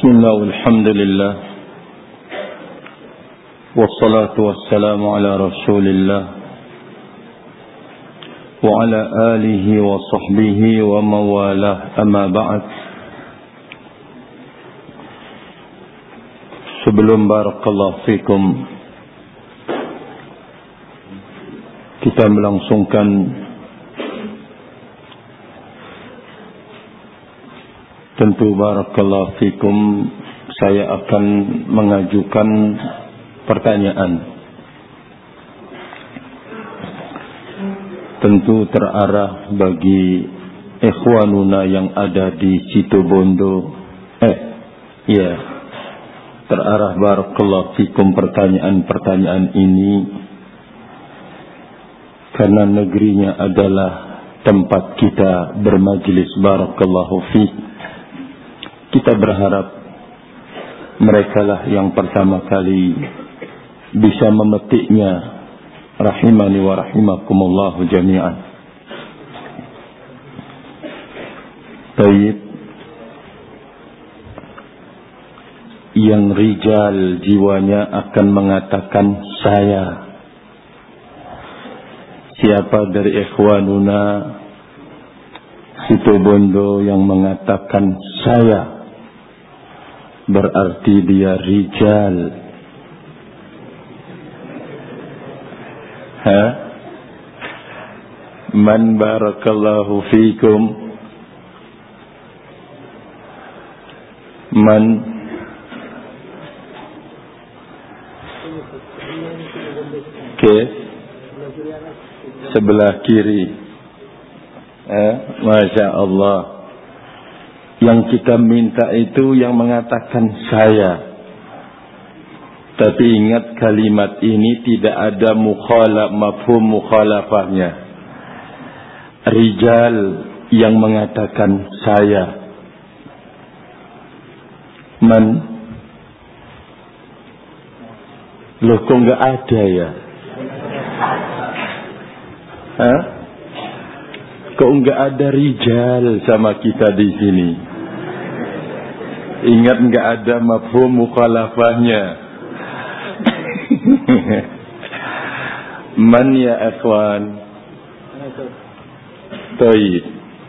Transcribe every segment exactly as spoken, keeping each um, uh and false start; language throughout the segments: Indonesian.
Bismillah walhamdulillah wassalatu wassalamu ala rasulillah wa ala alihi wa sahbihi wa mawalah, amma ba'd. Sebelum barakallahu fikum kita melangsungkan tentu barakallahu fikum, saya akan mengajukan pertanyaan. Tentu terarah bagi ikhwanuna yang ada di Situbondo. Eh, ya, terarah barakallahu fikum pertanyaan-pertanyaan ini karena negerinya adalah tempat kita bermajlis barakallahu fikum. Kita berharap merekalah yang pertama kali bisa memetiknya, rahimani wa rahimakumullahu jami'an. Baik, yang rijal jiwanya akan mengatakan saya. Siapa dari ikhwanuna Situbondo yang mengatakan saya, berarti dia rijal. Ha? Man barakallahu fikum. Man ke sebelah kiri. Eh, Masya Allah. Yang kita minta itu yang mengatakan saya. Tapi ingat, kalimat ini tidak ada mukhalaf, mafhum mukhalafahnya. Rijal yang mengatakan saya. Man? Loh, kok enggak ada ya? Hah? Kok enggak ada rijal sama kita di sini? Ingat, enggak ada mafhum mukhalafahnya. Man ya akhwan? Baik.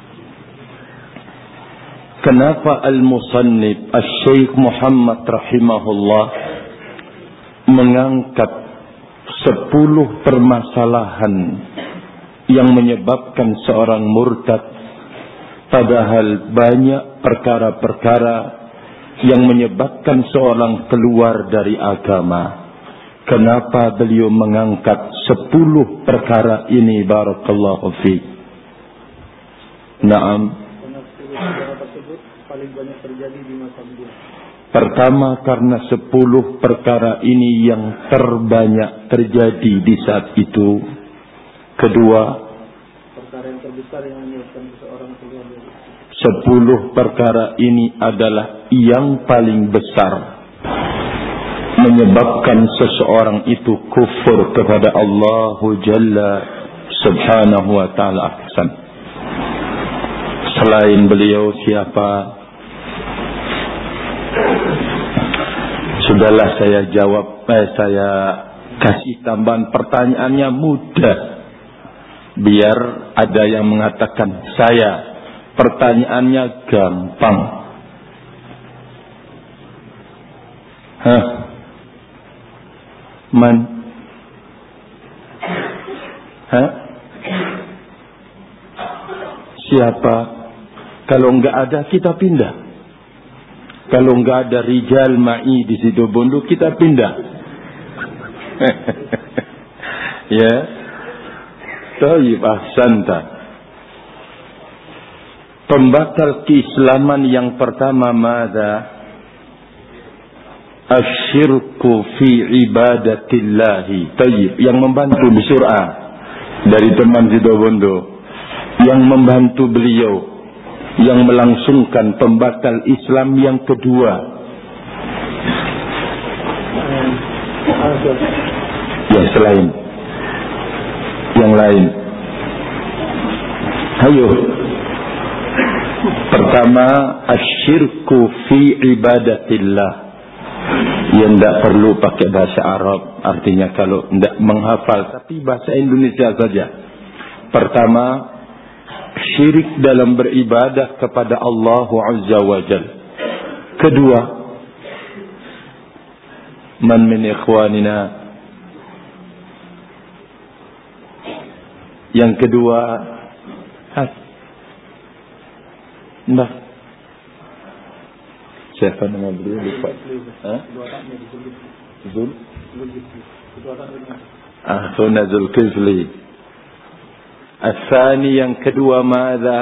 Kenapa al-musannif Al-Syeikh Muhammad rahimahullah mengangkat sepuluh permasalahan yang menyebabkan seorang murtad, padahal banyak perkara-perkara yang menyebabkan seorang keluar dari agama? Kenapa beliau mengangkat sepuluh perkara ini barakallahu fi? Naam. Pertama, karena sepuluh perkara ini yang terbanyak terjadi di saat itu. Kedua, perkara yang terbesar yang menyebabkan seseorang keluar dari sepuluh perkara ini adalah yang paling besar menyebabkan seseorang itu kufur kepada Allah Jalla Subhanahu wa ta'ala. Ahsan. Selain beliau siapa? Sudahlah, saya jawab, eh, saya kasih tambahan pertanyaannya mudah, biar ada yang mengatakan saya. Pertanyaannya gampang. Hah? Man? Hah? Siapa? Kalau enggak ada, kita pindah. Kalau enggak ada rijal ma'i di Situbondo, kita pindah. Ya. Tayyib, ahsanta. Pembatal keislaman yang pertama mada? Asyirku fi ibadatillahi. Tayyib, yang membantu di surah dari teman Situbondo, yang membantu beliau, yang melangsungkan pembatal Islam yang kedua. Yang selain, yang lain. Ayo. Pertama, asyirku fi ibadatillah. Yang tidak perlu pakai bahasa Arab. Artinya kalau tidak menghafal, tapi bahasa Indonesia saja. Pertama, syirik dalam beribadah kepada Allah Azza wa Jal. Kedua, man min ikhwanina. Yang kedua, has. Nah, siapa nama beliau lupa? Hah? Zul? Akhuna Zulkifli. Asani yang kedua mada?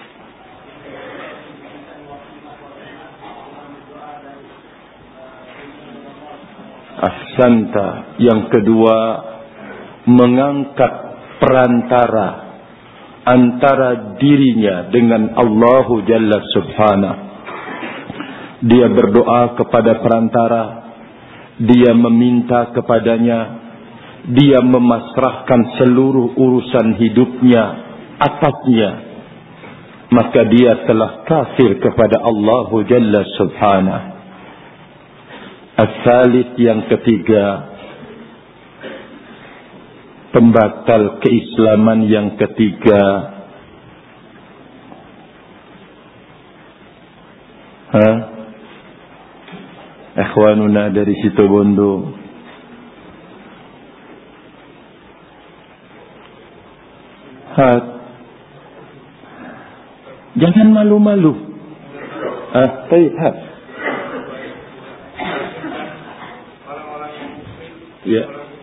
Ahsanta. Yang kedua, mengangkat perantara antara dirinya dengan Allah Jalla Subhanahu. Dia berdoa kepada perantara, dia meminta kepadanya, dia memasrahkan seluruh urusan hidupnya atasnya, maka dia telah kafir kepada Allah Jalla Subhanahu. As-salis yang ketiga, pembatal keislaman yang ketiga, ha? Ikhwanuna dari Situbondo. Ha? Jangan malu-malu. Ah, baik, ha. Ya.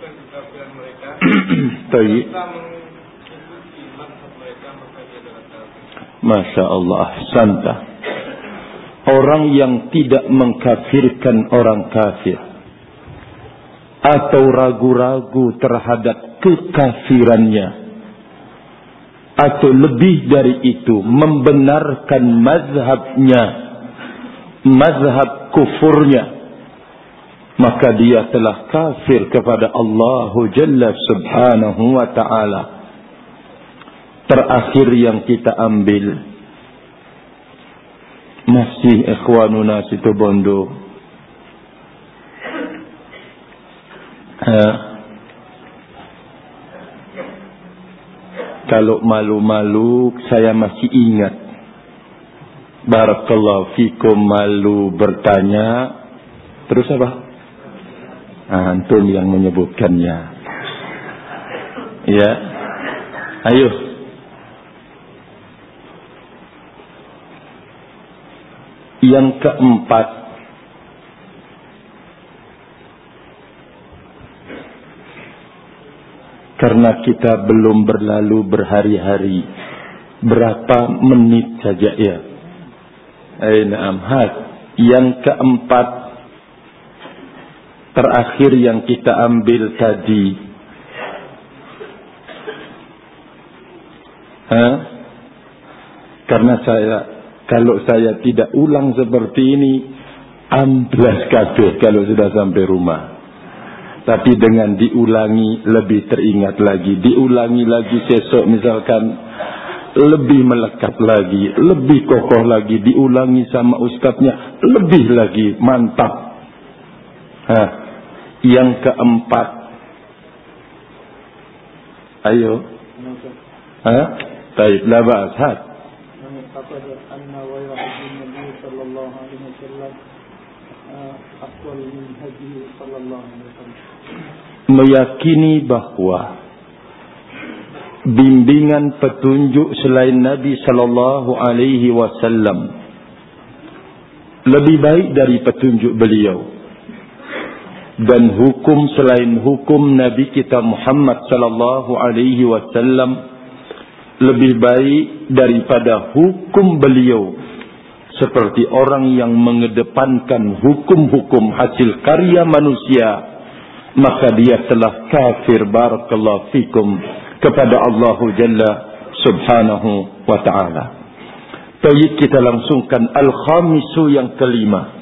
Baik. Masya Allah, santa. Orang yang tidak mengkafirkan orang kafir atau ragu-ragu terhadap kekafirannya, atau lebih dari itu membenarkan mazhabnya, mazhab kufurnya, maka dia telah kafir kepada Allah Jalla Subhanahu wa ta'ala. Terakhir yang kita ambil, masih ikhwanuna Situbondo. Ha. Kalau malu-malu, saya masih ingat. Barakallahu fikum, malu bertanya. Terus apa? Ah, antum yang menyebutkannya. Ya. Ayo. Yang keempat, karena kita belum berlalu berhari-hari, berapa menit saja ya. Aina amhat. Yang keempat, terakhir yang kita ambil tadi, ha? Karena saya, kalau saya tidak ulang seperti ini, amblas kabeh kalau sudah sampai rumah. Tapi dengan diulangi lebih teringat lagi, diulangi lagi besok misalkan lebih melekat lagi, lebih kokoh lagi, diulangi sama ustadznya lebih lagi mantap. Hah. Yang keempat, ayo, hah? Baik, la ba'as, had. Meyakini bahwa bimbingan petunjuk selain Nabi sallallahu alaihi wasallam lebih baik dari petunjuk beliau, dan hukum selain hukum Nabi kita Muhammad sallallahu alaihi wasallam lebih baik daripada hukum beliau, seperti orang yang mengedepankan hukum-hukum hasil karya manusia, maka dia telah kafir barakallahu fikum kepada Allah Jalla Subhanahu wa ta'ala. Baik, kita langsungkan al-khamisu yang kelima.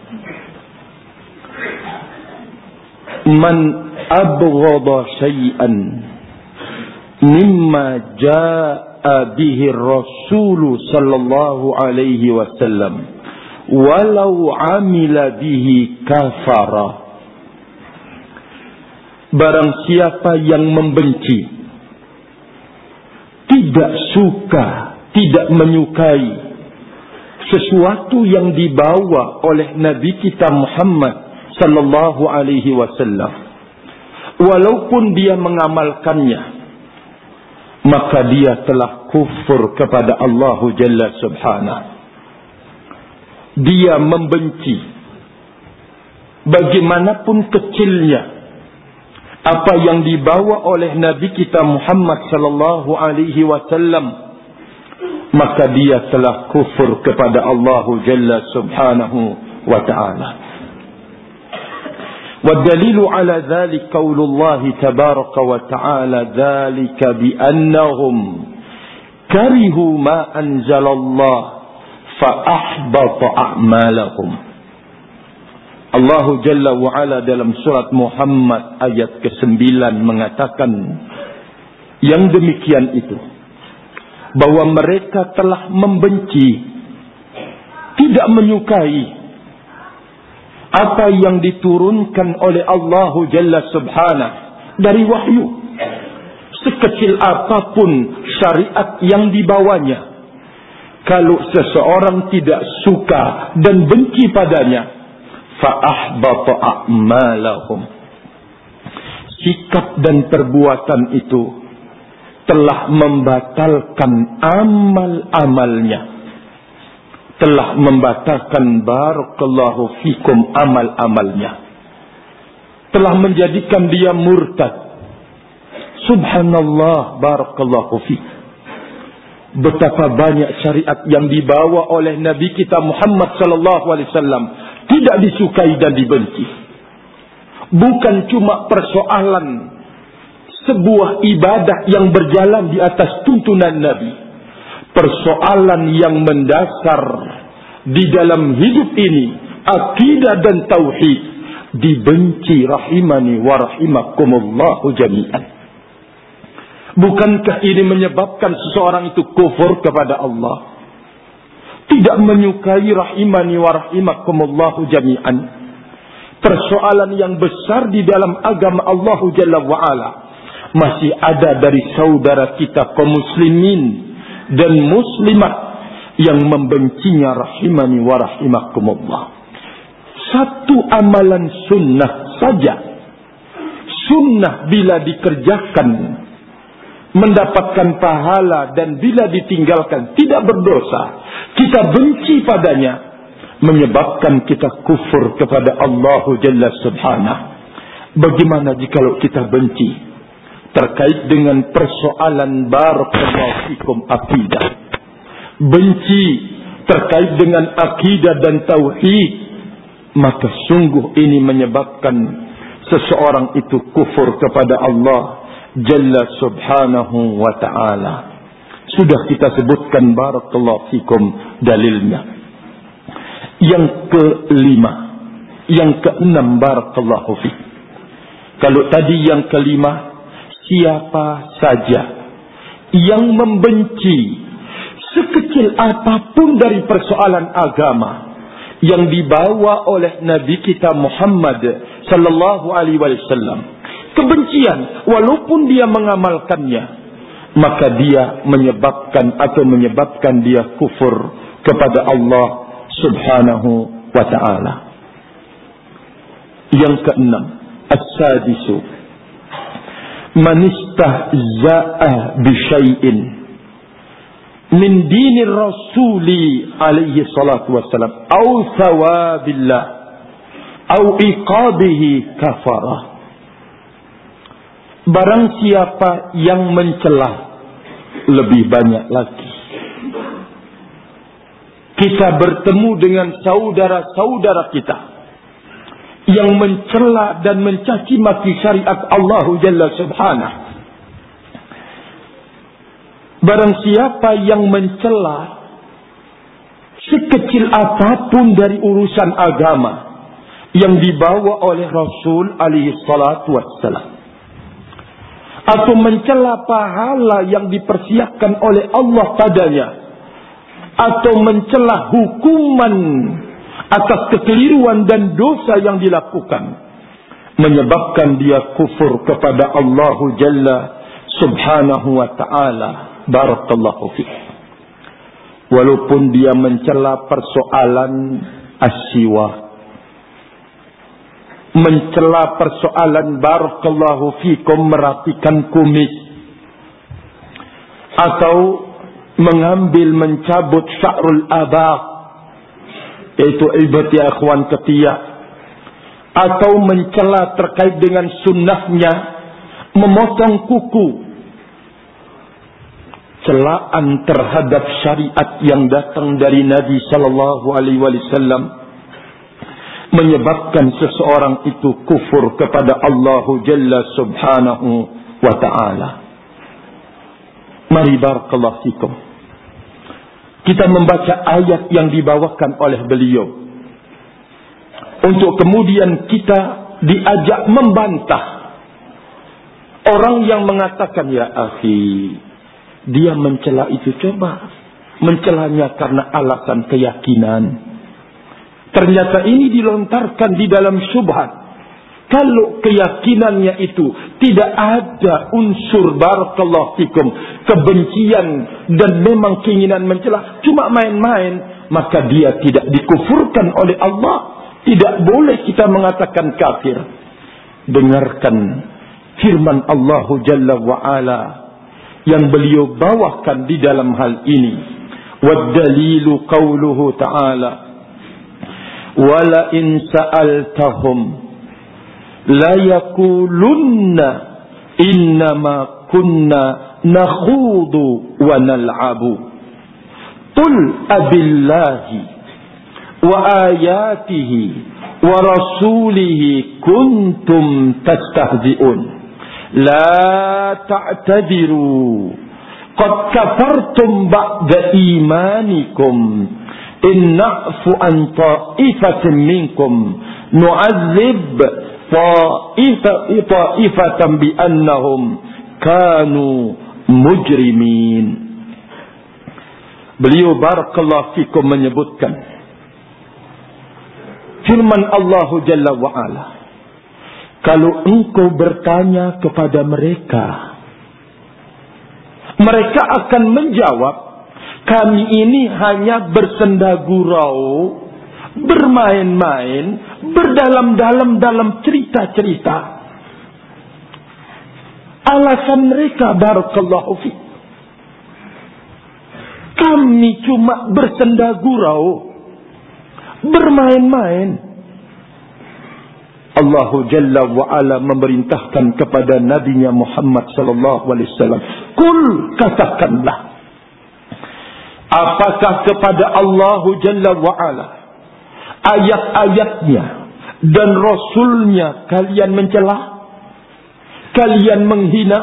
Man abghadha syai'an mimma jaa ja'a bihi Rasul sallallahu alaihi wasallam walau amila bihi kafara. Barang siapa yang membenci, tidak suka, tidak menyukai sesuatu yang dibawa oleh Nabi kita Muhammad sallallahu alaihi wasallam, walaupun dia mengamalkannya, maka dia telah kufur kepada Allah Jalla Subhanahu. Dia membenci, bagaimanapun kecilnya, apa yang dibawa oleh Nabi kita Muhammad sallallahu alaihi wasallam, maka dia telah kufur kepada Allah Jalla Subhanahu wa ta'ala. والدليل على ذلك قول الله تبارك وتعالى ذلك بأنهم كرهوا ما أنزل الله فأحبط أعمالهم. Allah Jalla wa'ala dalam surat Muhammad ayat kesembilan mengatakan yang demikian itu, bahwa mereka telah membenci, tidak menyukai apa yang diturunkan oleh Allah Jalla Subhanahu dari wahyu, sekecil apapun syariat yang dibawanya. Kalau seseorang tidak suka dan benci padanya, fa ahbata a'malahum, sikap dan perbuatan itu telah membatalkan amal-amalnya, telah membatalkan barakallahu fikum amal-amalnya, telah menjadikan dia murtad. Subhanallah, barakallahu fik. Betapa banyak syariat yang dibawa oleh Nabi kita Muhammad sallallahu alaihi wasallam tidak disukai dan dibenci. Bukan cuma persoalan sebuah ibadah yang berjalan di atas tuntunan Nabi, persoalan yang mendasar di dalam hidup ini, akidah dan tauhid, dibenci rahimani wa rahimakumullahu jami'an. Bukankah ini menyebabkan seseorang itu kufur kepada Allah? Tidak menyukai rahimani wa rahimakumullahu jami'an. Persoalan yang besar di dalam agama Allah Jalla wa'ala. Masih ada dari saudara kita kaum muslimin dan muslimat yang membencinya rahimani wa rahimakumullah. Satu amalan sunnah saja, sunnah bila dikerjakan mendapatkan pahala, dan bila ditinggalkan tidak berdosa, kita benci padanya, menyebabkan kita kufur kepada Allah Jalla Subhanahu. Bagaimana jikalau kita benci terkait dengan persoalan barakallahu fikum akidah, benci terkait dengan akidah dan tauhid, maka sungguh ini menyebabkan seseorang itu kufur kepada Allah Jalla Subhanahu wa ta'ala. Sudah kita sebutkan barakallahu fikum dalilnya. Yang kelima, yang keenam barakallahu fik. Kalau tadi yang kelima, siapa saja yang membenci sekecil apapun dari persoalan agama yang dibawa oleh Nabi kita Muhammad sallallahu alaihi wasallam, kebencian walaupun dia mengamalkannya, maka dia menyebabkan atau menyebabkan dia kufur kepada Allah Subhanahu wa ta'ala. Yang keenam, as-sadisu, man istahza'a bi syai'in min dinir rasuli alaihi salatu wassalam au thawabillah au iqabihi kafarah. Barang siapa yang mencela, lebih banyak lagi, kita bertemu dengan saudara-saudara kita yang mencela dan mencaci maki syariat Allah Jalla Subhanahu. Barang siapa yang mencela sekecil apapun dari urusan agama yang dibawa oleh Rasul alaihi salatu wassalam, atau mencela pahala yang dipersiapkan oleh Allah padanya, atau mencela hukuman atas kekeliruan dan dosa yang dilakukan, menyebabkan dia kufur kepada Allah Jalla Subhanahu wa ta'ala. Barakallahu fiqh. Walaupun dia mencela persoalan as-siwak, mencela persoalan barakallahu fikum merapikan kumis, atau mengambil mencabut sya'rul abaq, yaitu ibat ya akhwan ketiak, atau mencela terkait dengan sunnahnya memotong kuku. Celaan terhadap syariat yang datang dari Nabi sallallahu alaihi wasallam menyebabkan seseorang itu kufur kepada Allah Jalla Subhanahu wa ta'ala. Mari barakallahu fikum, kita membaca ayat yang dibawakan oleh beliau, untuk kemudian kita diajak membantah orang yang mengatakan, ya akhi, dia mencela itu, coba mencelanya karena alasan keyakinan. Ternyata ini dilontarkan di dalam syubhat. Kalau keyakinannya itu tidak ada unsur barakallahu fikum kebencian dan memang keinginan mencela, cuma main-main, maka dia tidak dikufurkan oleh Allah. Tidak boleh kita mengatakan kafir. Dengarkan firman Allah Jalla wa'ala yang beliau bawakan di dalam hal ini. Wad-dalilu qawluhu ta'ala, wala in sa'altahum la yakulunna innama kunna nakhudu wa nal'abu qul abillahi wa ayatihi wa rasulihi kuntum tastahzi'un la ta'tadiru qad kafartum ba'da imanikum in na'fu an ta'ifatin minkum nu'adzib ta'ifatan bi annahum kanu mujrimin. Beliau barakallahu fikum menyebutkan firman Allah Jalla wa'ala, kalau engkau bertanya kepada mereka, mereka akan menjawab, kami ini hanya bersenda gurau, bermain-main, berdalam-dalam dalam cerita-cerita. Alasan mereka barakallahu fi, kami cuma bersenda gurau, bermain-main. Allah Jalla wa'ala memerintahkan kepada Nabi-Nya Muhammad sallallahu alaihi wasallam, kul, katakanlah, apakah kepada Allah Jalla wa'ala, ayat-ayatnya dan Rasulnya kalian mencela, kalian menghina?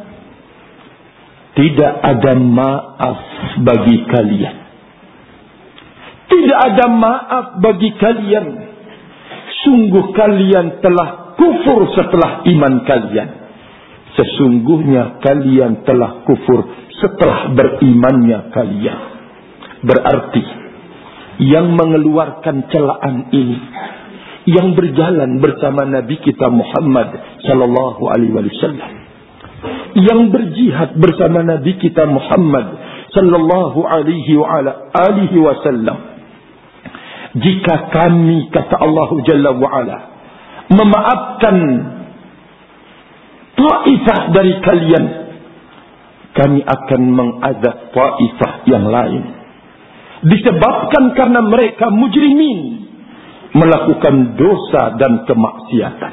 Tidak ada maaf bagi kalian. Tidak ada maaf bagi kalian. Sungguh kalian telah kufur setelah iman kalian. Sesungguhnya kalian telah kufur setelah berimannya kalian. Berarti yang mengeluarkan celaan ini, yang berjalan bersama Nabi kita Muhammad sallallahu alaihi wasallam, yang berjihad bersama Nabi kita Muhammad sallallahu alaihi wasallam, jika kami, kata Allah Jalla wa'ala, memaafkan ta'ifah dari kalian, kami akan mengazab ta'ifah yang lain. Disebabkan karena mereka mujrimin, melakukan dosa dan kemaksiatan.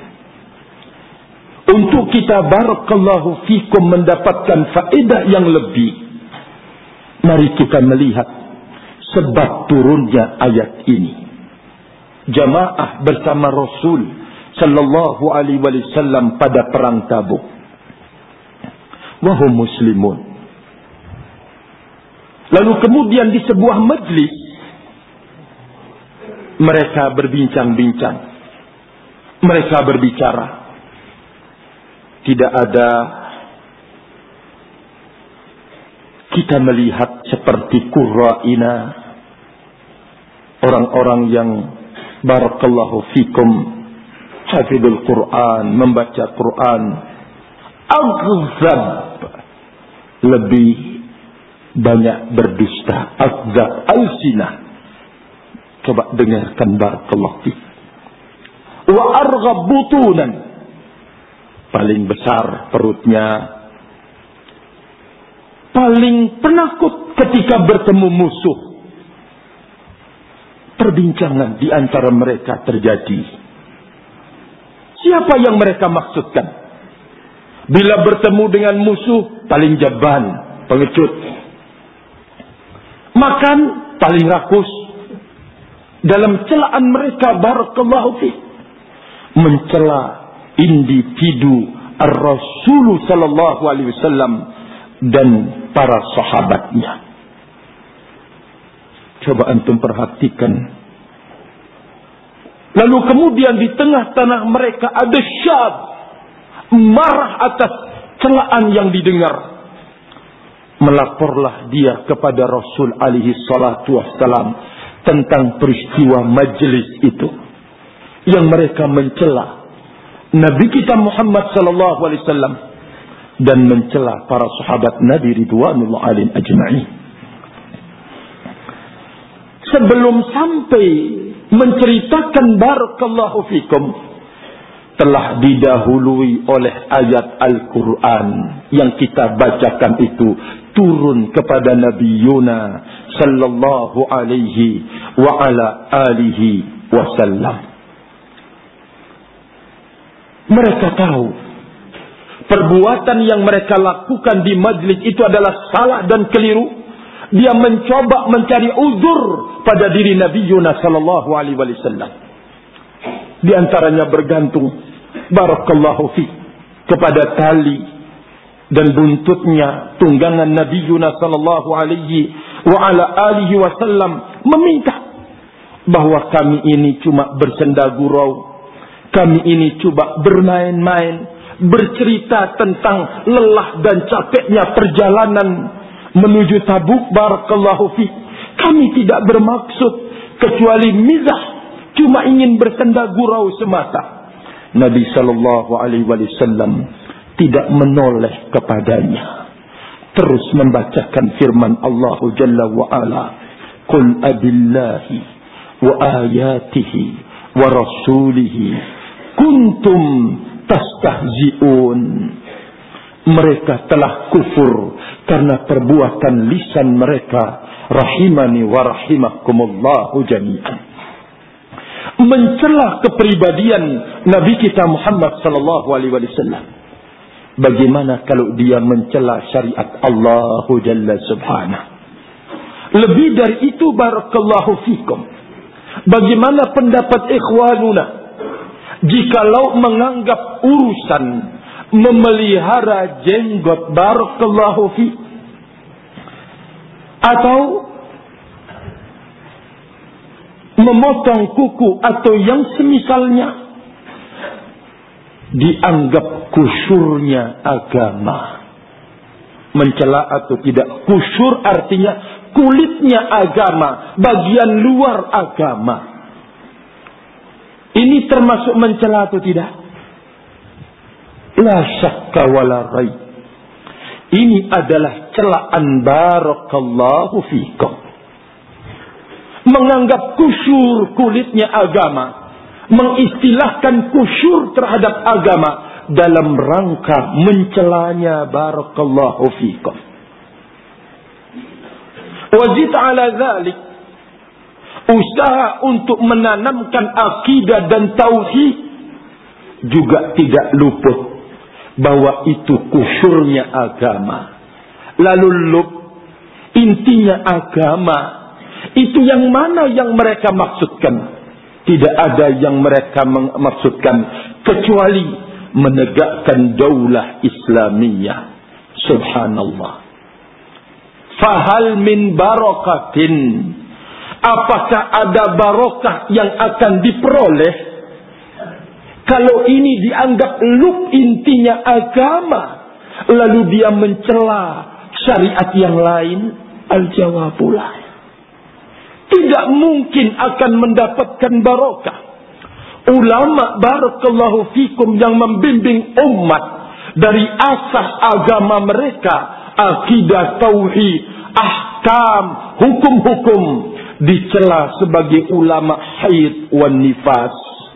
Untuk kita barakallahu fikum mendapatkan faedah yang lebih, mari kita melihat sebab turunnya ayat ini. Jamaah bersama Rasul sallallahu alaihi wasallam pada perang Tabuk. Wahum muslimun. Lalu kemudian di sebuah majlis mereka berbincang-bincang. Mereka berbicara. Tidak ada kita melihat seperti qurra'ina, orang-orang yang barakallahu fikum hafidul Quran, membaca Quran, agzab, lebih banyak berdusta, agzab alsinah. Coba dengarkan barakallahu fikum. Wa arghab butunan, paling besar perutnya, paling penakut ketika bertemu musuh. Perbincangan di antara mereka terjadi. Siapa yang mereka maksudkan? Bila bertemu dengan musuh, paling jaban, pengecut. Makan, paling rakus. Dalam celaan mereka, barakallahu fi, mencela individu Ar-Rasul sallallahu alaihi wasallam dan para sahabatnya. Coba antum perhatikan. Lalu kemudian di tengah-tengah mereka ada syab marah atas celaan yang didengar. Melaporlah dia kepada Rasul alaihi salatu wassalam tentang peristiwa majlis itu yang mereka mencela Nabi kita Muhammad sallallahu alaihi wasallam dan mencela para sahabat Nabi ridwanullah alaihim ajma'in. Sebelum sampai menceritakan barakallahu fikum, telah didahului oleh ayat Al-Quran yang kita bacakan itu turun kepada Nabi Yuna sallallahu alaihi wa ala alihi wasallam. Mereka tahu perbuatan yang mereka lakukan di majlis itu adalah salah dan keliru. Dia mencoba mencari uzur pada diri Nabi Yunus sallallahu alaihi wasallam. Di antaranya bergantung barakallahu fi kepada tali dan buntutnya tunggangan Nabi Yunus sallallahu alaihi wa ala alihi wasallam, meminta bahwa kami ini cuma bersenda gurau, kami ini coba bermain-main, bercerita tentang lelah dan capeknya perjalanan menuju Tabuk barakallahu fi. Kami tidak bermaksud kecuali mizah, cuma ingin bersenda gurau semata. Nabi sallallahu alaihi wasallam tidak menoleh kepadanya, terus membacakan firman Allah Jalla wa Ala, "Qul abillahi wa ayatihi wa rasulihi kuntum tastahzi'un." Mereka telah kufur karena perbuatan lisan mereka. Rahimani wa rahimakumullahu jami'an. Mencela kepribadian Nabi kita Muhammad sallallahu alaihi wasallam. Bagaimana kalau dia mencela syariat Allah Jalla subhanahu. Lebih dari itu barakallahu fikum. Bagaimana pendapat ikhwanuna jikalau menganggap urusan memelihara jenggot barakallahu fi atau memotong kuku atau yang semisalnya dianggap kusyurnya agama. Mencela atau tidak, kusyur artinya kulitnya agama, bagian luar agama. Ini termasuk mencela atau tidak? La syakka wala raib. Ini adalah celaan barakallahu fikum. Menganggap kusyur kulitnya agama, mengistilahkan kusyur terhadap agama dalam rangka mencelanya barakallahu fikum. Wajib ala dzalik, usaha untuk menanamkan akidah dan tauhid juga tidak luput bahwa itu kusyurnya agama. Lalu lub, intinya agama itu yang mana yang mereka maksudkan? Tidak ada yang mereka maksudkan kecuali menegakkan daulah Islamiyah. Subhanallah. Fahal min barakatin, apakah ada barokah yang akan diperoleh kalau ini dianggap lub, intinya agama, lalu dia mencela syariat yang lain? Al-jawabulah, tidak mungkin akan mendapatkan barokah. Ulama barakallahu fikum yang membimbing umat dari asas agama mereka, akidah, tauhid, ahkam, hukum-hukum, dicela sebagai ulama haid wan nifas.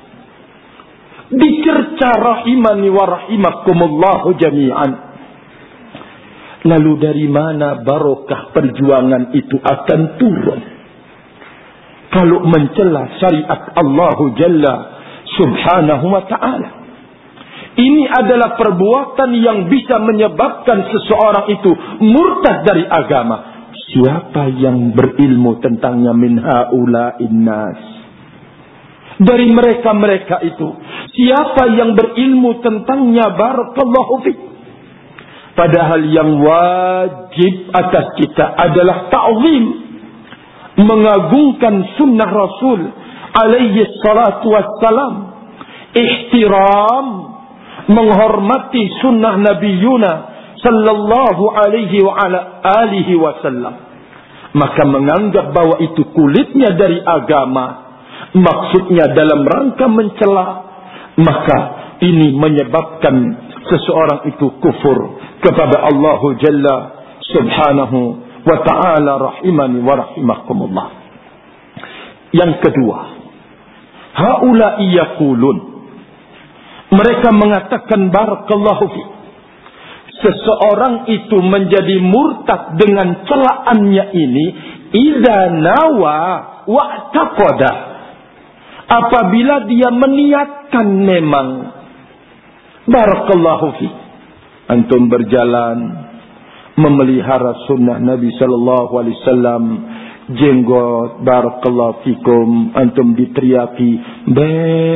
Dicerca rahimani wa rahimakumullahu jami'an. Lalu dari mana barokah perjuangan itu akan turun? Kalau mencela syariat Allah Jalla Subhanahu wa ta'ala. Ini adalah perbuatan yang bisa menyebabkan seseorang itu murtad dari agama. Siapa yang berilmu tentangnya min haula'in nas? Dari mereka-mereka itu, siapa yang berilmu tentangnya? Barakallahu fiik. Padahal yang wajib atas kita adalah ta'zim, mengagungkan sunnah Rasul alaihi salatu wassalam, ihtiram, menghormati sunnah Nabi Yuna sallallahu alaihi wa ala alihi wasallam. Maka menganggap bahwa itu kulitnya dari agama, maksudnya dalam rangka mencela, maka ini menyebabkan seseorang itu kufur kepada Allah Jalla Subhanahu wa ta'ala rahimani wa rahimakumullah. Yang kedua, haula'i yaqulun, mereka mengatakan barakallahu fi, seseorang itu menjadi murtad dengan celaannya ini idza nawa wa taqada, apabila dia meniatkan memang. Barakallahu fi, antum berjalan memelihara sunnah Nabi sallallahu alaihi wasallam, jenggot, barakallahu fikum, antum diteriaki be,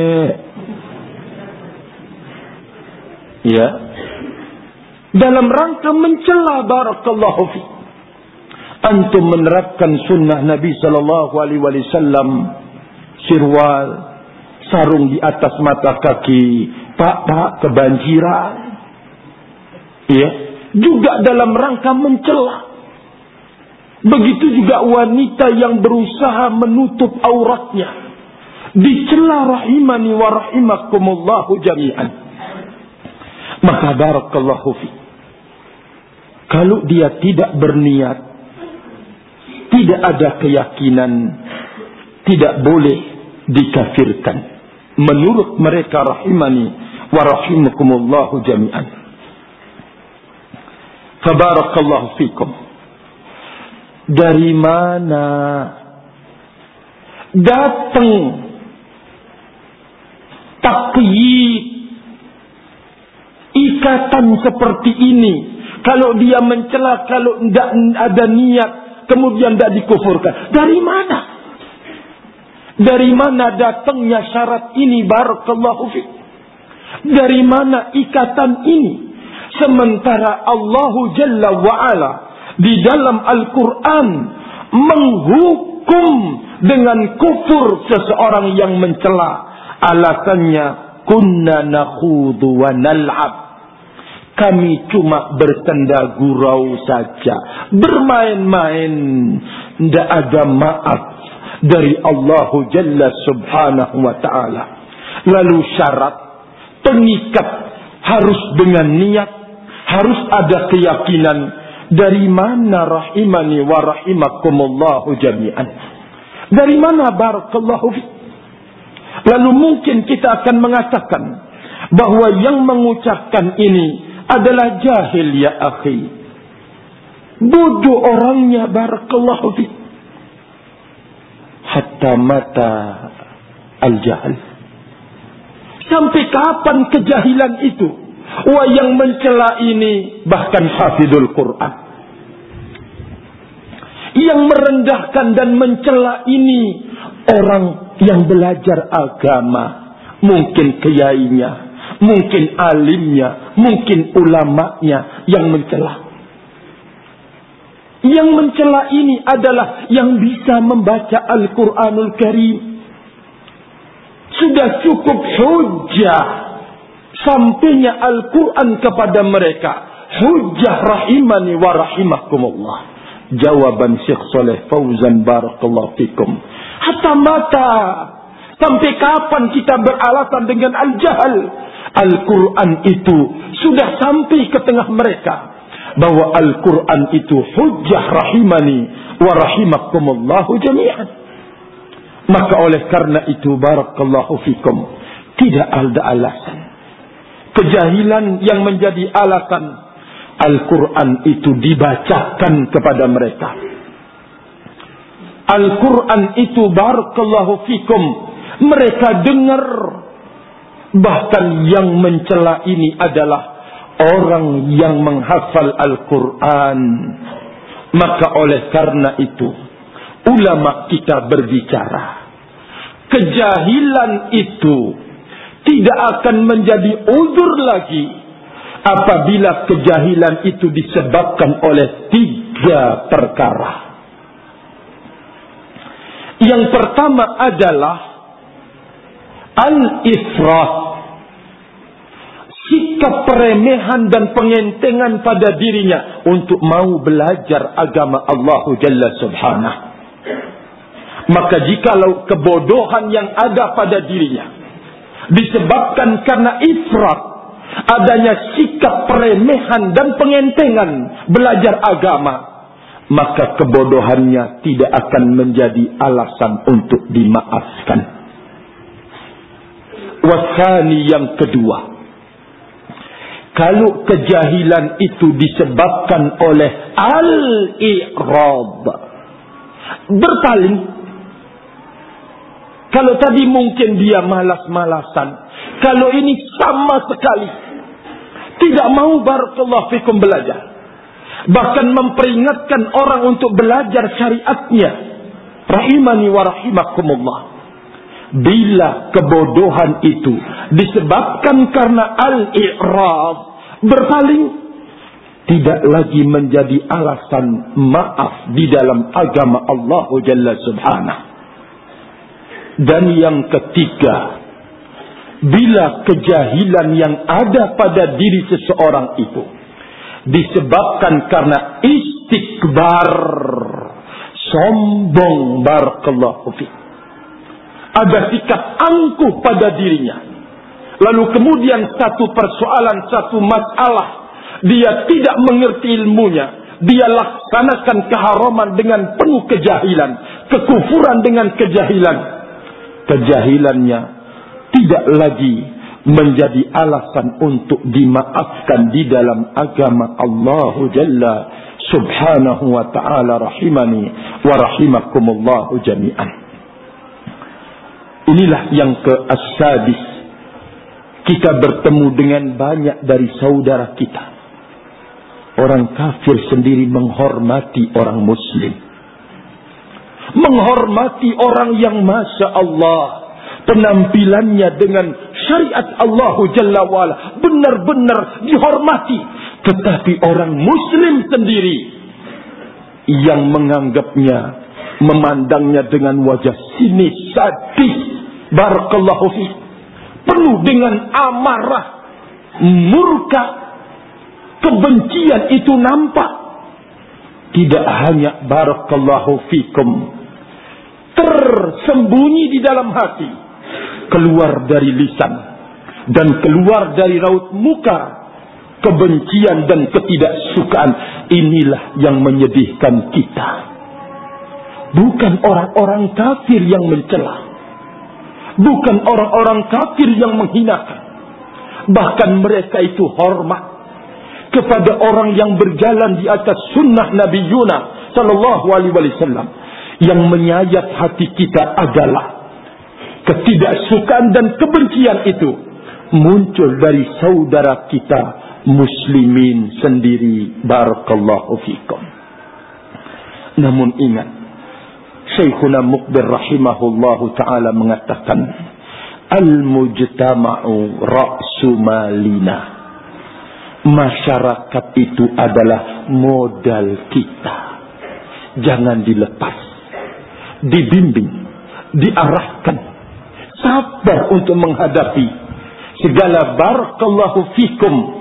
ya, dalam rangka mencela, barakallahu fi. Antum menerapkan sunnah Nabi sallallahu alaihi wasallam, sirwal, sarung di atas mata kaki, pak pak kebanjiran, ya, juga dalam rangka mencela. Begitu juga wanita yang berusaha menutup auratnya, dicela rahimani wa rahimakumullahu jami'an. Maka barakallahu fi, kalau dia tidak berniat, tidak ada keyakinan, tidak boleh dikafirkan menurut mereka rahimani wa rahimakumullahu jami'an. Fabarakallahu fikum. Dari mana datang takyid, ikatan seperti ini? Kalau dia mencela, kalau tidak ada niat, kemudian tidak dikufurkan. Dari mana? Dari mana datangnya syarat ini? Barakallahu fiik. Dari mana ikatan ini? Sementara Allah Jalla wa'ala di dalam Al-Quran menghukum dengan kufur seseorang yang mencela. Alasannya, kunna nakhudu wa nal'ab, kami cuma bercanda gurau saja, bermain-main. Tidak ada maaf dari Allah Jalla Subhanahu wa ta'ala. Lalu syarat pengikat harus dengan niat, harus ada keyakinan. Dari mana rahimani wa rahimakumullahu jami'an? Dari mana barakallahu fi? Lalu mungkin kita akan mengatakan bahwa yang mengucapkan ini adalah jahil, ya akhi. Bodoh orangnya, barakallahu fi. Hatta mata al-jahal. Sampai kapan kejahilan itu? Wah, yang mencela ini bahkan hafidul Quran. Yang merendahkan dan mencela ini orang yang belajar agama. Mungkin kiainya, mungkin alimnya, mungkin ulamanya yang mencela. Yang mencela ini adalah yang bisa membaca Al-Quranul Karim. Sudah cukup hujjah sampainya Al-Quran kepada mereka. hujjah rahimani wa rahimakumullah. Jawaban Syekh Saleh Fauzan barakallahu fikum. Hatta mata. Sampai kapan kita beralasan dengan al-jahal? Al-Quran itu sudah sampai ke tengah mereka. Bahwa Al-Quran itu hujjah rahimani wa rahimakumullahu jami'an. Maka oleh karena itu barakallahu fikum, tidak ada alasan. Kejahilan yang menjadi alasan Al-Quran itu dibacakan kepada mereka. Al-Quran itu barakallahu fikum, mereka dengar. Bahkan yang mencela ini adalah orang yang menghafal Al-Quran. Maka oleh karena itu ulama kita berbicara, kejahilan itu tidak akan menjadi uzur lagi apabila kejahilan itu disebabkan oleh tiga perkara. Yang pertama adalah al-ifrat, sikap peremehan dan pengentengan pada dirinya untuk mau belajar agama Allah Jalla Subhanahu. Maka jikalau kebodohan yang ada pada dirinya disebabkan karena ifrat, adanya sikap peremehan dan pengentengan belajar agama, maka kebodohannya tidak akan menjadi alasan untuk dimaafkan. Wasani, yang kedua, kalau kejahilan itu disebabkan oleh al-i'rad, berpaling. Kalau tadi mungkin dia malas-malasan, kalau ini sama sekali tidak mau barakallahu fikum belajar, bahkan memperingatkan orang untuk belajar syariatnya, rahimani wa rahimakumullah. Bila kebodohan itu disebabkan karena al-i'rad, berpaling, tidak lagi menjadi alasan maaf di dalam agama Allah Jalla Subhanahu. Dan yang ketiga, bila kejahilan yang ada pada diri seseorang itu disebabkan karena istikbar, sombong, barakallahu fiik, ada sikap angkuh pada dirinya, lalu kemudian satu persoalan, satu masalah dia tidak mengerti ilmunya, dia laksanakan keharaman dengan penuh kejahilan, kekufuran dengan kejahilan. Kejahilannya tidak lagi menjadi alasan untuk dimaafkan di dalam agama Allah Jalla Subhanahu wa ta'ala, rahimani wa rahimakumullahu jami'an. Inilah yang ke-sadis. Kita bertemu dengan banyak dari saudara kita. Orang kafir sendiri menghormati orang muslim, menghormati orang yang Masya Allah penampilannya dengan syariat Allah Jalla wa'ala benar-benar dihormati. Tetapi orang muslim sendiri yang menganggapnya, memandangnya dengan wajah sinis, sadis, barakallahu fiik, penuh dengan amarah, murka, kebencian itu nampak. Tidak hanya barakallahu fikum tersembunyi di dalam hati, keluar dari lisan dan keluar dari raut muka, kebencian dan ketidaksukaan. Inilah yang menyedihkan kita. Bukan orang-orang kafir yang mencela, bukan orang-orang kafir yang menghinakan. Bahkan mereka itu hormat kepada orang yang berjalan di atas sunnah Nabi Yunus sallallahu alaihi wasallam. Yang menyayat hati kita adalah ketidaksukaan dan kebencian itu muncul dari saudara kita muslimin sendiri, barakallahu fikum. Namun ingat, Syekhuna Muqbil rahimahullahu ta'ala mengatakan, al-mujtama'u ra'su malina. Masyarakat itu adalah modal kita. Jangan dilepas. Dibimbing, diarahkan, sabar untuk menghadapi segala barakallahu fikum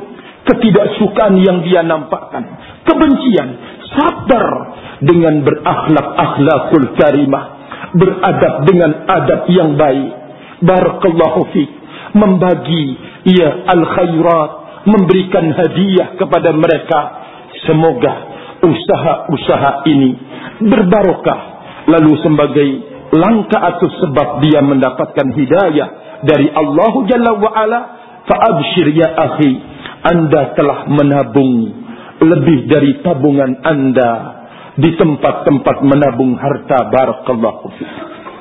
ketidaksukaan yang dia nampakkan, kebencian, sabar dengan berakhlak akhlakul karimah, beradab dengan adab yang baik. Barakallahu fiik, membagi ya al khairat, memberikan hadiah kepada mereka. Semoga usaha-usaha ini berbarokah, lalu sebagai langkah atau sebab dia mendapatkan hidayah dari Allah Jalla wa Ala. Fa abshir ya akhi, Anda telah menabung lebih dari tabungan Anda di tempat-tempat menabung harta. Barakallahu fiik.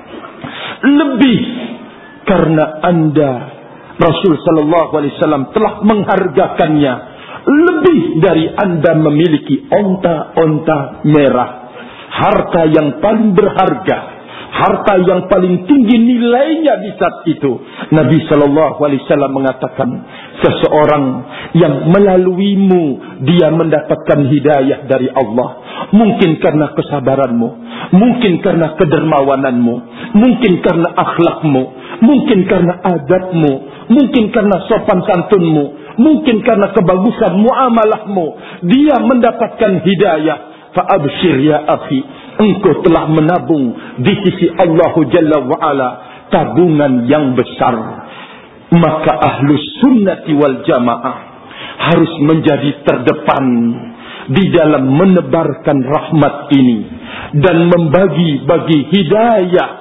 Lebih karena Anda, Rasul sallallahu alaihi wasallam telah menghargakannya. Lebih dari Anda memiliki onta-onta merah, harta yang paling berharga, harta yang paling tinggi nilainya di saat itu. Nabi sallallahu alaihi wasallam mengatakan, seseorang yang melaluimu dia mendapatkan hidayah dari Allah. Mungkin karena kesabaranmu, mungkin karena kedermawananmu, mungkin karena akhlakmu, mungkin karena adabmu, mungkin karena sopan santunmu, mungkin karena kebagusan muamalahmu, dia mendapatkan hidayah. Fa abshir ya akhi, engkau telah menabung di sisi Allah Jalla wa Ala tabungan yang besar. Maka ahlus sunnati wal jamaah harus menjadi terdepan di dalam menebarkan rahmat ini dan membagi-bagi hidayah,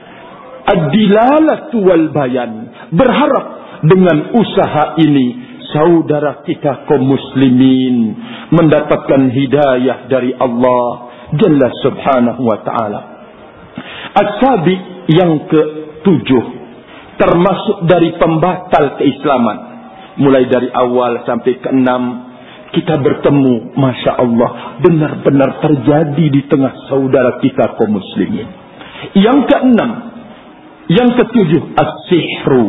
ad-dilalatu wal bayan. Berharap dengan usaha ini saudara kita kaum muslimin mendapatkan hidayah dari Allah Jalla subhanahu wa ta'ala. As-sabi, yang ketujuh, termasuk dari pembatal keislaman. Mulai dari awal sampai ke enam kita bertemu, Masya Allah, benar-benar terjadi di tengah saudara kita kaum muslimin. Yang keenam, yang ketujuh, as-sihru,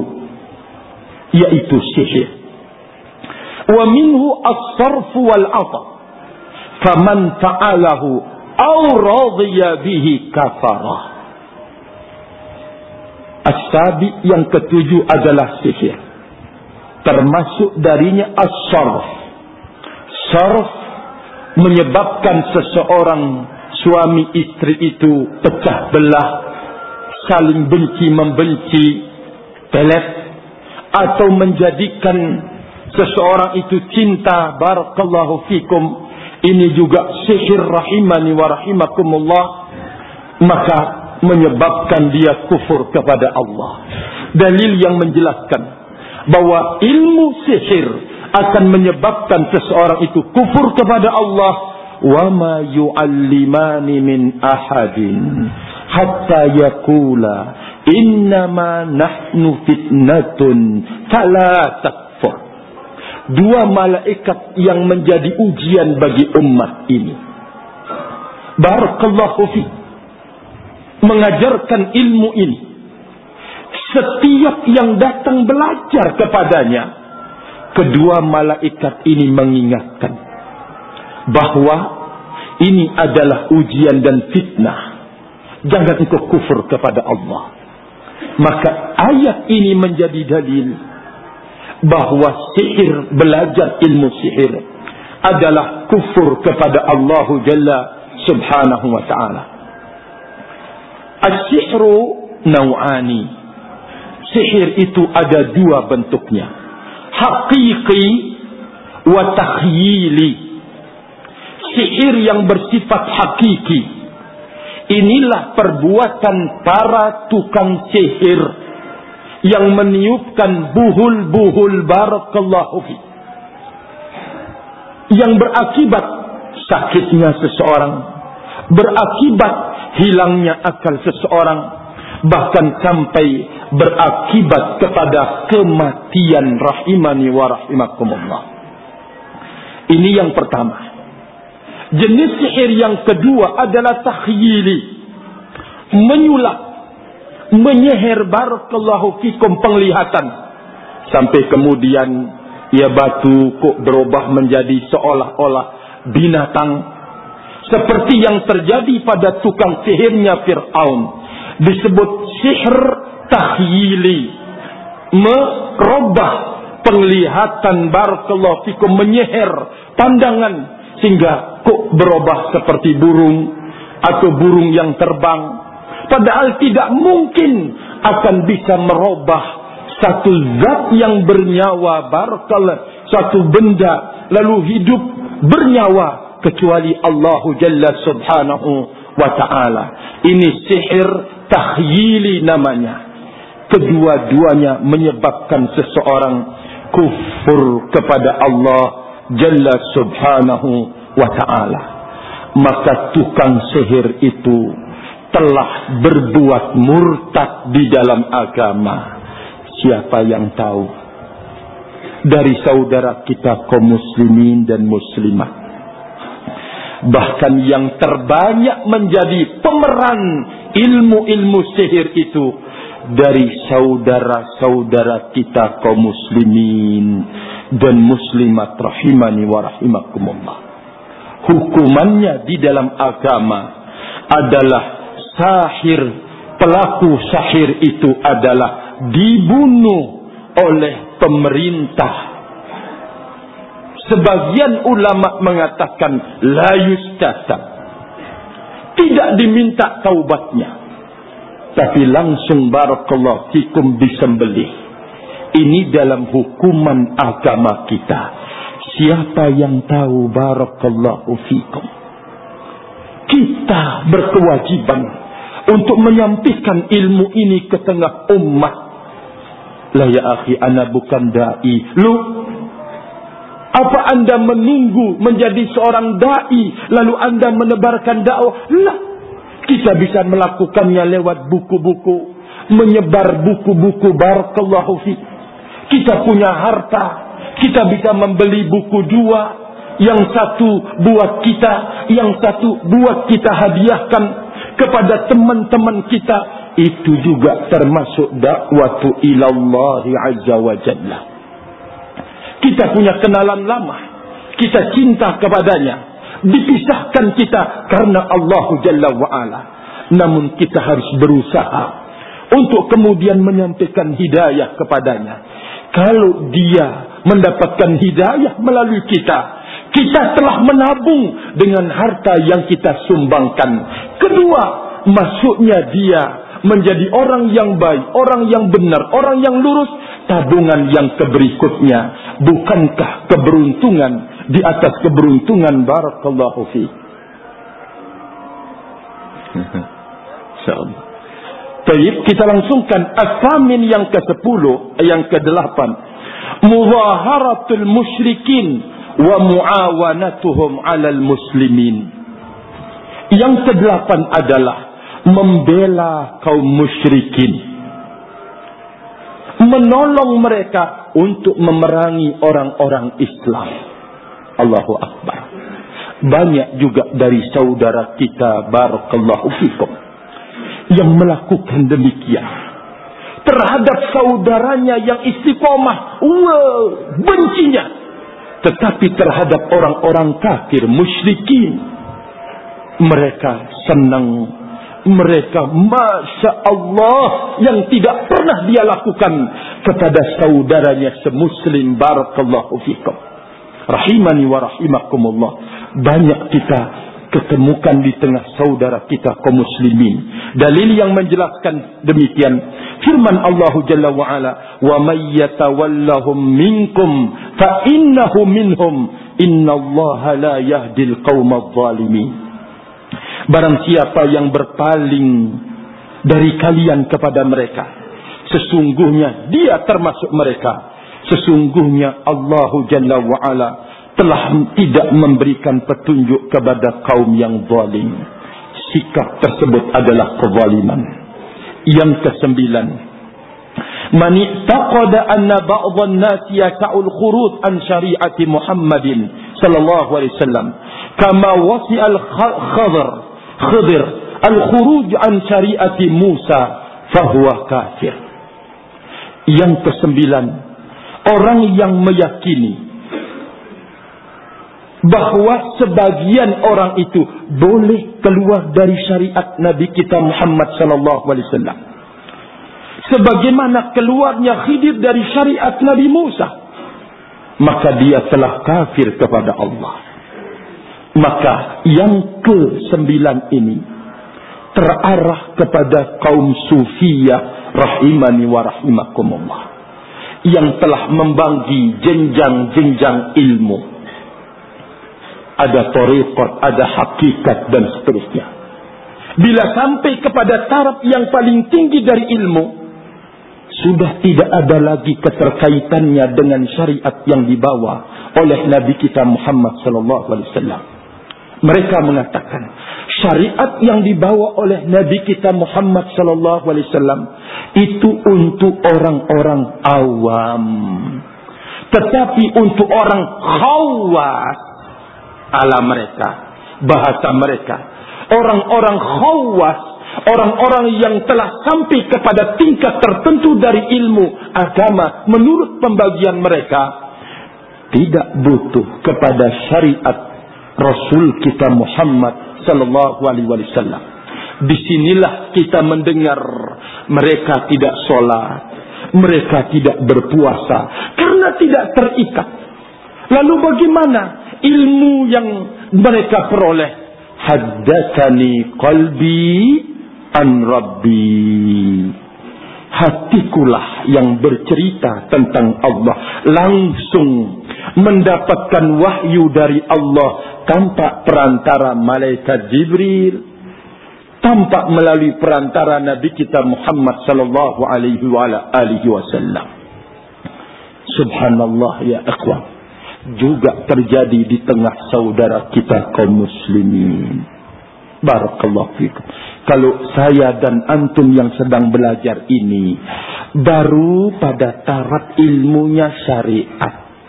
yaitu sihir. Wa minhu as-sarfu wal 'ata. Faman fa'alahu aw radiya bihi kafara. As-sabi, yang ketujuh adalah sihir. Termasuk darinya as-sarf. Sarf menyebabkan seseorang suami istri itu pecah belah, saling benci membenci, pelet, atau menjadikan seseorang itu cinta. Barakallahu fikum. Ini juga sihir, rahimani wa rahimakumullah. Maka menyebabkan dia kufur kepada Allah. Dalil yang menjelaskan bahwa ilmu sihir akan menyebabkan seseorang itu kufur kepada Allah. Wa ma yu'allimani min ahadin hatta yaqula innama nahnu fitnatun fala takfur. Dua malaikat yang menjadi ujian bagi umat ini. Barakallahu fi, mengajarkan ilmu ini. Setiap yang datang belajar kepadanya, kedua malaikat ini mengingatkan bahwa ini adalah ujian dan fitnah. Jangan engkau kufur kepada Allah. Maka ayat ini menjadi dalil bahwa sihir, belajar ilmu sihir adalah kufur kepada Allah Jalla subhanahu wa ta'ala. As-sihru naw'ani. Sihir itu ada dua bentuknya. Haqiqi wa takhyili. Sihir yang bersifat hakiki. Inilah perbuatan para tukang sihir yang meniupkan buhul-buhul, barakallahu fi, yang berakibat sakitnya seseorang, berakibat hilangnya akal seseorang, bahkan sampai berakibat kepada kematian, rahimani wa rahimakumullah. Ini yang pertama. Jenis sihir yang kedua adalah takhyili, menyulap, menyeher, barakallahu fikum, penglihatan, sampai kemudian ya batu kok berubah menjadi seolah-olah binatang, seperti yang terjadi pada tukang sihirnya Fir'aun. Disebut sihir takhyili, merubah penglihatan barakallahu fikum menyeher pandangan sehingga kok berubah seperti burung atau burung yang terbang, padahal tidak mungkin akan bisa merubah satu zat yang bernyawa barakallahu, satu benda lalu hidup bernyawa kecuali Allah Jalla Subhanahu wa ta'ala. Ini sihir takhyili namanya. Kedua-duanya menyebabkan seseorang kufur kepada Allah Jalla Subhanahu wa ta'ala. Maka tukang sihir itu telah berbuat murtad di dalam agama. Siapa yang tahu? Dari saudara kita kaum muslimin dan muslimat. Bahkan yang terbanyak menjadi pemeran ilmu-ilmu sihir itu dari saudara-saudara kita kaum muslimin dan muslimat rahimani wa rahimakumullah. Hukumannya di dalam agama adalah sahir, pelaku sahir itu adalah dibunuh oleh pemerintah. Sebagian ulama mengatakan la yustasab, tidak diminta taubatnya, tapi langsung barakallahu fikum disembelih. Ini dalam hukuman agama kita. Siapa yang tahu barakallahu fikum? Kita berkewajiban untuk menyampaikan ilmu ini ke tengah umat. La ya akhi, ana bukan dai. Lu, apa anda menunggu menjadi seorang dai lalu anda menebarkan dakwah? Lah, kita bisa melakukannya lewat buku-buku, menyebar buku-buku barakallahu fi. Kita punya harta, kita bisa membeli buku dua, yang satu buat kita, yang satu buat kita hadiahkan kepada teman-teman kita. Itu juga termasuk dakwatu ilallahi azza wa jalla. Kita punya kenalan lama, kita cinta kepadanya, dipisahkan kita karena Allah Jalla wa'ala. Namun kita harus berusaha untuk kemudian menyampaikan hidayah kepadanya. Kalau dia mendapatkan hidayah melalui kita, kita telah menabung dengan harta yang kita sumbangkan. Kedua, masuknya dia menjadi orang yang baik, orang yang benar, orang yang lurus. Tabungan yang keberikutnya, bukankah keberuntungan di atas keberuntungan? Barakallahu fi. Insyaallah. Baik, kita langsungkan as-samin yang kesepuluh, yang kedelapan. Mudhaharatul musyrikin wa muawanatuhum 'alal muslimin. Yang kedelapan adalah membela kaum musyrikin, menolong mereka untuk memerangi orang-orang Islam. Allahu Akbar. Banyak juga dari saudara kita barakallahu fikum yang melakukan demikian terhadap saudaranya yang istiqomah, wow, bencinya. Tetapi terhadap orang-orang kafir musyrikin, mereka senang. Mereka Masya Allah yang tidak pernah dia lakukan kepada saudaranya semuslim. Barakallahu fikum rahimani wa rahimakumullah. Banyak kita ketemukan di tengah saudara kita kaum muslimin dalil yang menjelaskan demikian. Firman Allah Jalla wa ala, wa may yatawallahum minkum fa innahu minhum innallaha la yahdil qaumadh dhalimin. Barang siapa yang berpaling dari kalian kepada mereka, sesungguhnya dia termasuk mereka. Sesungguhnya Allah Jalla wa'ala telah tidak memberikan petunjuk kepada kaum yang zalim. Sikap tersebut adalah kezaliman. Yang kesembilan, man i'taqada anna ba'dhan nas yas'ul khurud an syari'ati Muhammadin sallallahu alaihi wasallam kama wasi'al khadr Khidir al-khuruj an syariati Musa fahuwa kafir. Yang kesembilan, orang yang meyakini bahwa sebagian orang itu boleh keluar dari syariat Nabi kita Muhammad sallallahu alaihi wasallam, sebagaimana keluarnya Khidir dari syariat Nabi Musa. maka dia telah kafir kepada Allah. Maka yang kesembilan ini terarah kepada kaum sufiyah rahimani wa rahimakumullah, yang telah membagi jenjang-jenjang ilmu. Ada tariqat, ada hakikat dan seterusnya. Bila sampai kepada taraf yang paling tinggi dari ilmu, sudah tidak ada lagi keterkaitannya dengan syariat yang dibawa oleh Nabi kita Muhammad sallallahu alaihi wasallam. Mereka mengatakan syariat yang dibawa oleh Nabi kita Muhammad sallallahu alaihi wasallam itu untuk orang-orang awam. Tetapi untuk orang khawas, ala mereka, bahasa mereka, orang-orang khawas, orang-orang yang telah sampai kepada tingkat tertentu dari ilmu agama, menurut pembagian mereka, tidak butuh kepada syariat Rasul kita Muhammad sallallahu alaihi wasallam. Disinilah kita mendengar mereka tidak sholat, mereka tidak berpuasa karena tidak terikat. Lalu bagaimana ilmu yang mereka peroleh? Haddatsani qalbi an rabbi. Hatikulah yang bercerita tentang Allah, langsung mendapatkan wahyu dari Allah tanpa perantara malaikat Jibril, tanpa melalui perantara Nabi kita Muhammad sallallahu alaihi wasallam. Subhanallah ya ikhwan, juga terjadi di tengah saudara kita kaum muslimin. Barakallahu fikum. Kalau saya dan antum yang sedang belajar ini baru pada taraf ilmunya syariat,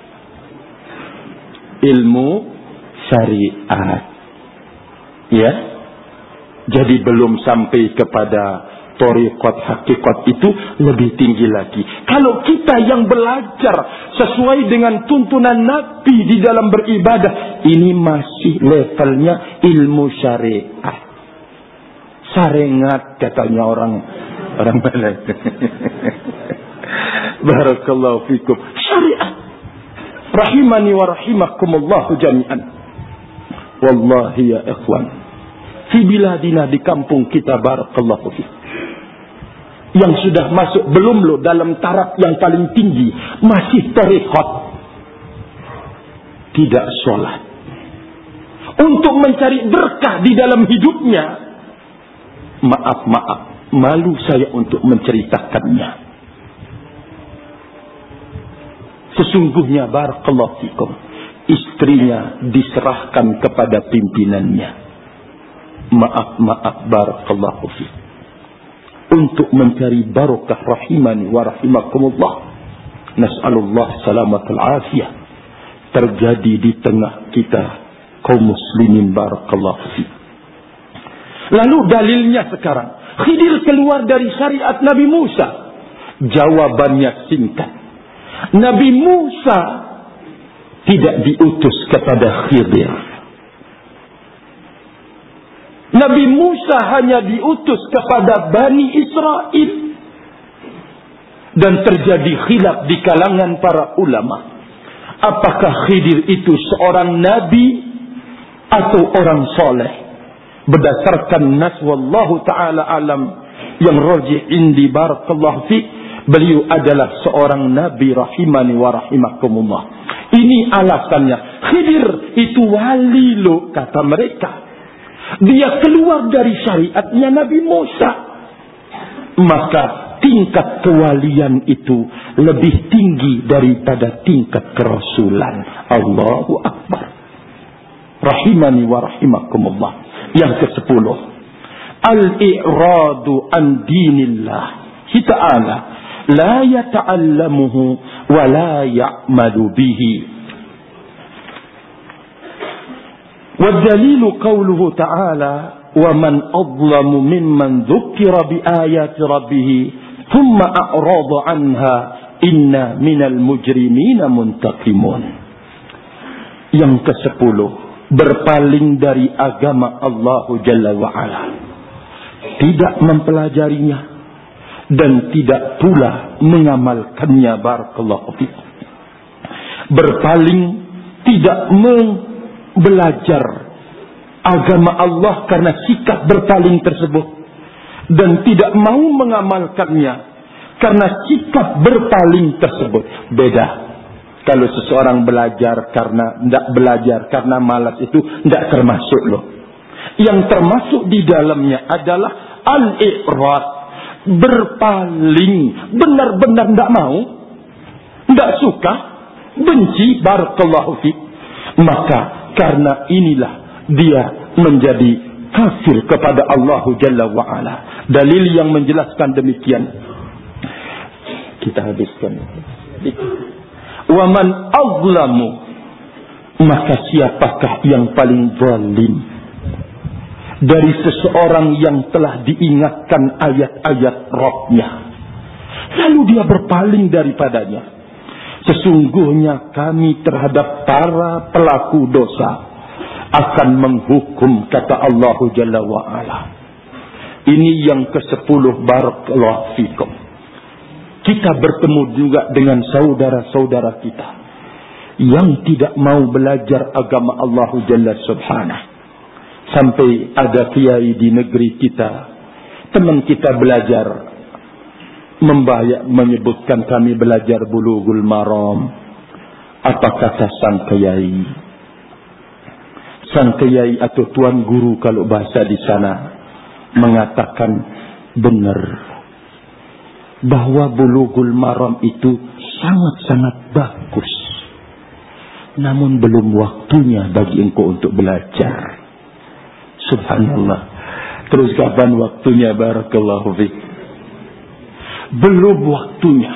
ilmu syariat, ya, jadi belum sampai kepada thariqat hakikat, itu lebih tinggi lagi. Kalau kita yang belajar sesuai dengan tuntunan Nabi di dalam beribadah, ini masih levelnya ilmu syariat. Sarengat katanya orang orang Malaysia. Barakallahu fikum. Syariat. Rahimani wa rahimakumullah jami'an. Wallahi ya ikhwan, fi biladina, di kampung kita, barakallahu fikum, yang sudah masuk belum loh dalam taraf yang paling tinggi, masih tariqat, tidak sholat. Untuk mencari berkah di dalam hidupnya, maaf-maaf, malu saya untuk menceritakannya. Sesungguhnya barakallahu fikum, istrinya diserahkan kepada pimpinannya. Maaf-maaf barakallahu fikum, untuk mencari barokah rahimani wa rahimakumullah. Nas'alullah salamatul afiyah. Terjadi di tengah kita kaum muslimin barakallahu fikum. Lalu dalilnya sekarang, Khidir keluar dari syariat Nabi Musa. Jawabannya singkat. Nabi Musa tidak diutus kepada Khidir. Nabi Musa hanya diutus kepada Bani Israel. Dan terjadi khilaf di kalangan para ulama. Apakah Khidir itu seorang nabi atau orang soleh? Berdasarkan nas wallahu ta'ala alam yang rajih indi barakallahu fi, beliau adalah seorang nabi rahimani wa rahimakumullah. Ini alasannya. Khidir itu wali loh, kata mereka. Dia keluar dari syariatnya Nabi Musa. Maka tingkat kewalian itu lebih tinggi daripada tingkat kerasulan. Allahu Akbar. Rahimani wa rahimakumullah. Yang kesepuluh, al-i'radu an dinillah ta'ala, la yata'allamuhu wa la ya'malu bihi. والدليل قوله تعالى ومن أظلم ممن ذكر بآيات ربه ثم أعرض عنها إنا من المجرمين منتقمون. Yang kesepuluh, berpaling dari agama Allah Jalla wa'ala, tidak mempelajarinya dan tidak pula mengamalkannya. Barakallahu fikum. berpaling, tidak belajar agama Allah karena sikap berpaling tersebut, dan tidak mau mengamalkannya karena sikap berpaling tersebut. Beda. Kalau seseorang belajar karena tidak belajar karena malas, itu tidak termasuk loh. Yang termasuk di dalamnya adalah al-i'rad, berpaling, benar-benar tidak mau, tidak suka, benci, barakallahu fiik. Maka karena inilah dia menjadi kafir kepada Allah Jalla wa'ala. Dalil yang menjelaskan demikian kita habiskan. Wa man azlamu, maka siapakah yang paling zalim dari seseorang yang telah diingatkan ayat-ayat Rabb-Nya, lalu dia berpaling daripadanya. Sesungguhnya kami terhadap para pelaku dosa akan menghukum, kata Allah Jalla wa'ala. Ini yang kesepuluh, barakallahu fikum. Kita bertemu juga dengan saudara-saudara kita yang tidak mau belajar agama Allah Jalla subhanahu. Sampai ada kiai di negeri kita, teman kita belajar, membayar, menyebutkan kami belajar Bulughul Maram. Apa kata sang kiai? Sang kiai atau tuan guru kalau bahasa di sana mengatakan benar bahwa Bulughul Maram itu sangat-sangat bagus, namun belum waktunya bagi engkau untuk belajar. Subhanallah. Terus kapan waktunya? Barakallahu fiik. Belum waktunya.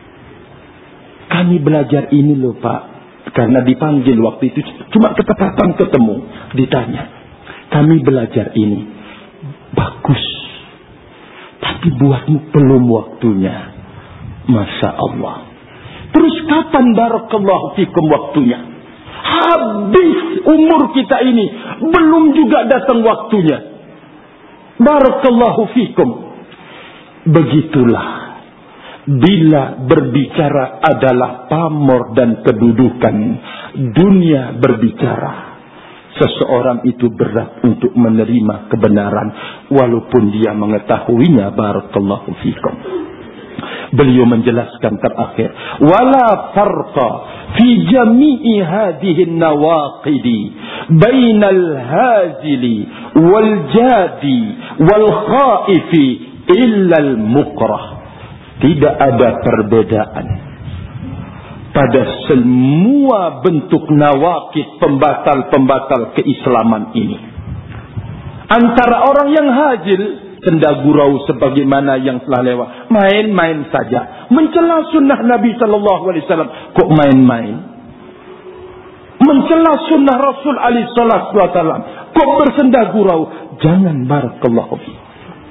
Kami belajar ini loh Pak, karena dipanggil waktu itu, cuma ketepatan ketemu, ditanya, kami belajar ini bagus, tapi buatmu belum waktunya. Masya Allah. Terus kapan barakallahu fikum waktunya? Habis umur kita ini, belum juga datang waktunya. Barakallahu fikum. Begitulah bila berbicara adalah pamor dan kedudukan, dunia berbicara, seseorang itu berat untuk menerima kebenaran walaupun dia mengetahuinya. Barakallahu fikum. Beliau menjelaskan terakhir, wala farqa fi jami'i hadhihi an-nawaqidi bainal hazili wal jadi wal khaifi illa al-mukrah. Tidak ada perbedaan pada semua bentuk nawaqid, pembatal-pembatal keislaman ini, antara orang yang hazil, senda gurau sebagaimana yang telah lewat, main-main saja, mencela sunnah Nabi sallallahu alaihi wasallam, kok main-main? Mencela sunnah Rasul alaihi salatu wasallam, kok bersenda gurau? Jangan, barakallahu fiik.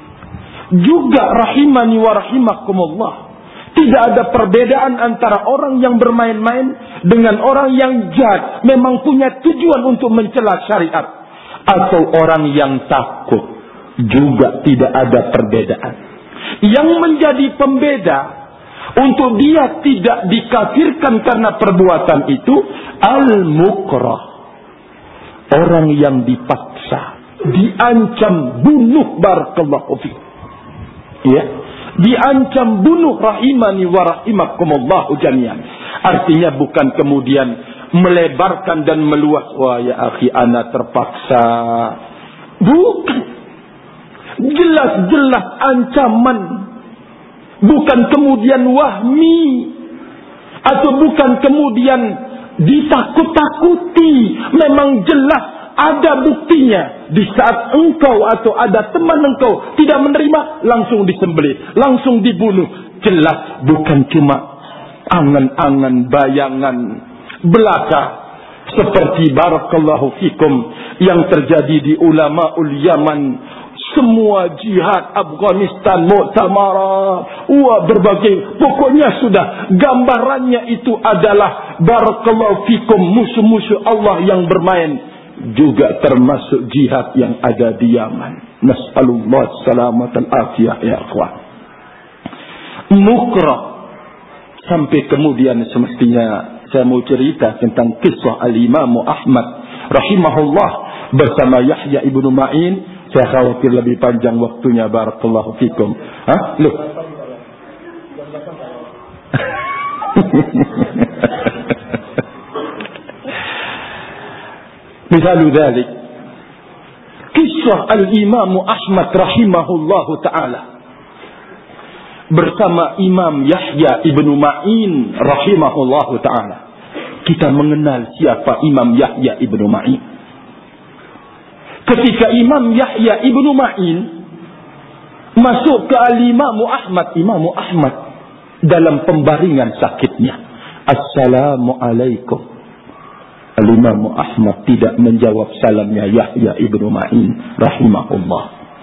Juga rahimani wa rahimakumullah, tidak ada perbedaan antara orang yang bermain-main dengan orang yang jad, memang punya tujuan untuk mencela syariat, atau orang yang takut. Juga tidak ada perbedaan. Yang menjadi pembeda untuk dia tidak dikafirkan karena perbuatan itu, al-mukrah, orang yang dipaksa, diancam bunuh, barakallahu fiik, ya, diancam bunuh, rahimani wa rahimakumullahu jami'an. Artinya bukan kemudian melebarkan dan meluas, wah ya akhi ana terpaksa, bukan. Jelas-jelas ancaman, bukan kemudian wahmi, atau bukan kemudian ditakut-takuti. Memang jelas ada buktinya. Di saat engkau atau ada teman engkau tidak menerima, langsung disembelih, langsung dibunuh. Jelas bukan cuma angan-angan, bayangan belaka seperti barakallahu fikum yang terjadi di ulamaul Yaman. Semua jihad Afghanistan, Mu'tamarat, wah berbagai, pokoknya sudah gambarannya itu adalah barakallahu fikum musuh-musuh Allah yang bermain. Juga termasuk jihad yang ada di Yaman. Nas'alullah salamatan afiyah ya akhwan. Mukrah. Sampai kemudian semestinya Saya mau cerita tentang kisah Al-Imam Ahmad rahimahullah bersama Yahya ibnu Ma'in. Saya khawatir lebih panjang waktunya. Barakallahu fikum. Hah? Loh. Misalu dzalik kisah Al-Imam Ahmad rahimahullahu ta'ala bersama Imam Yahya ibnu Ma'in rahimahullahu ta'ala. Kita mengenal siapa Imam Yahya ibnu Ma'in. Ketika Imam Yahya ibnu Ma'in masuk ke Al-Imam Ahmad, Imam Ahmad dalam pembaringan sakitnya, Assalamualaikum. Al-Imam Ahmad tidak menjawab salamnya Yahya ibnu Ma'in rahimahullah.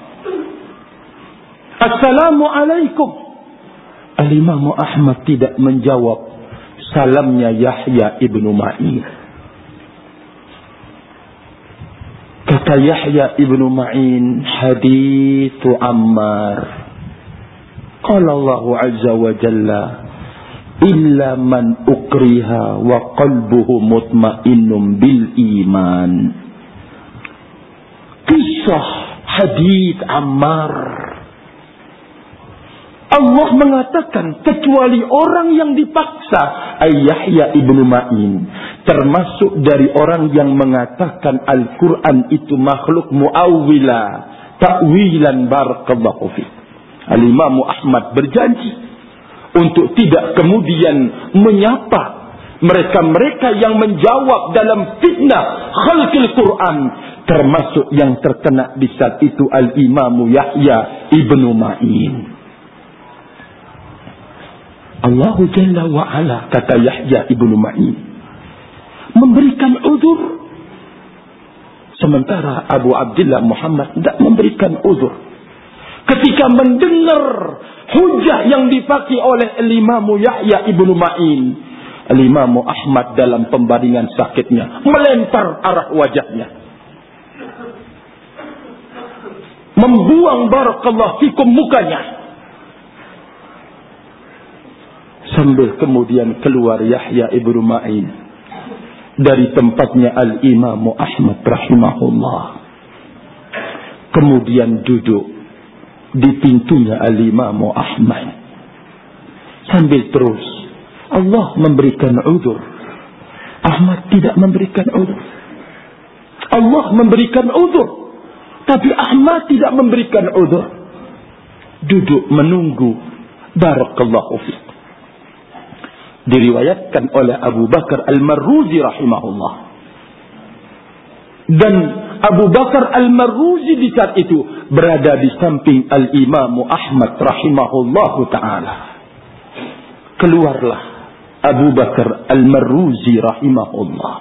Assalamualaikum. Al-Imam Ahmad tidak menjawab salamnya Yahya ibnu Ma'in. Kata Yahya ibnu Ma'in, hadithu Ammar. Qala Allah azza wa jalla, illa man ukriha wa qalbuhu mutmainnun bil iman. Kisah hadits Ammar. Allah mengatakan kecuali orang yang dipaksa, Yahya ibnu Ma'in termasuk dari orang yang mengatakan Al-Quran itu makhluk muawwila, ta'wilan. Barakallahu fi. Al-Imam Ahmad berjanji untuk tidak kemudian menyapa mereka-mereka yang menjawab dalam fitnah khalqil Quran, termasuk yang terkena di saat itu Al-Imam Yahya ibnu Ma'in. Allah Jalla wa Ala, kata Yahya ibnu Ma'in, memberikan uzur, sementara Abu Abdullah Muhammad tidak memberikan uzur. Ketika mendengar hujah yang dipakai oleh Al-Imam Yahya ibnu Ma'in, Al-Imam Ahmad dalam pembaringan sakitnya melempar arah wajahnya, membuang barakallahu fikum mukanya, sambil kemudian keluar Yahya ibnu Ma'in dari tempatnya Al-Imam Ahmad rahimahullah, kemudian duduk di pintunya Al-Imam Ahmad sambil terus Allah memberikan uzur. Ahmad tidak memberikan uzur. Allah memberikan uzur, tapi Ahmad tidak memberikan uzur. Duduk menunggu. Barakallahu fiik. Diriwayatkan oleh Abu Bakar Al-Marruzi rahimahullah. Dan Abu Bakar Al-Marruzi di saat itu berada di samping Al-Imam Ahmad rahimahullahu ta'ala. Keluarlah Abu Bakar Al-Marruzi rahimahullah.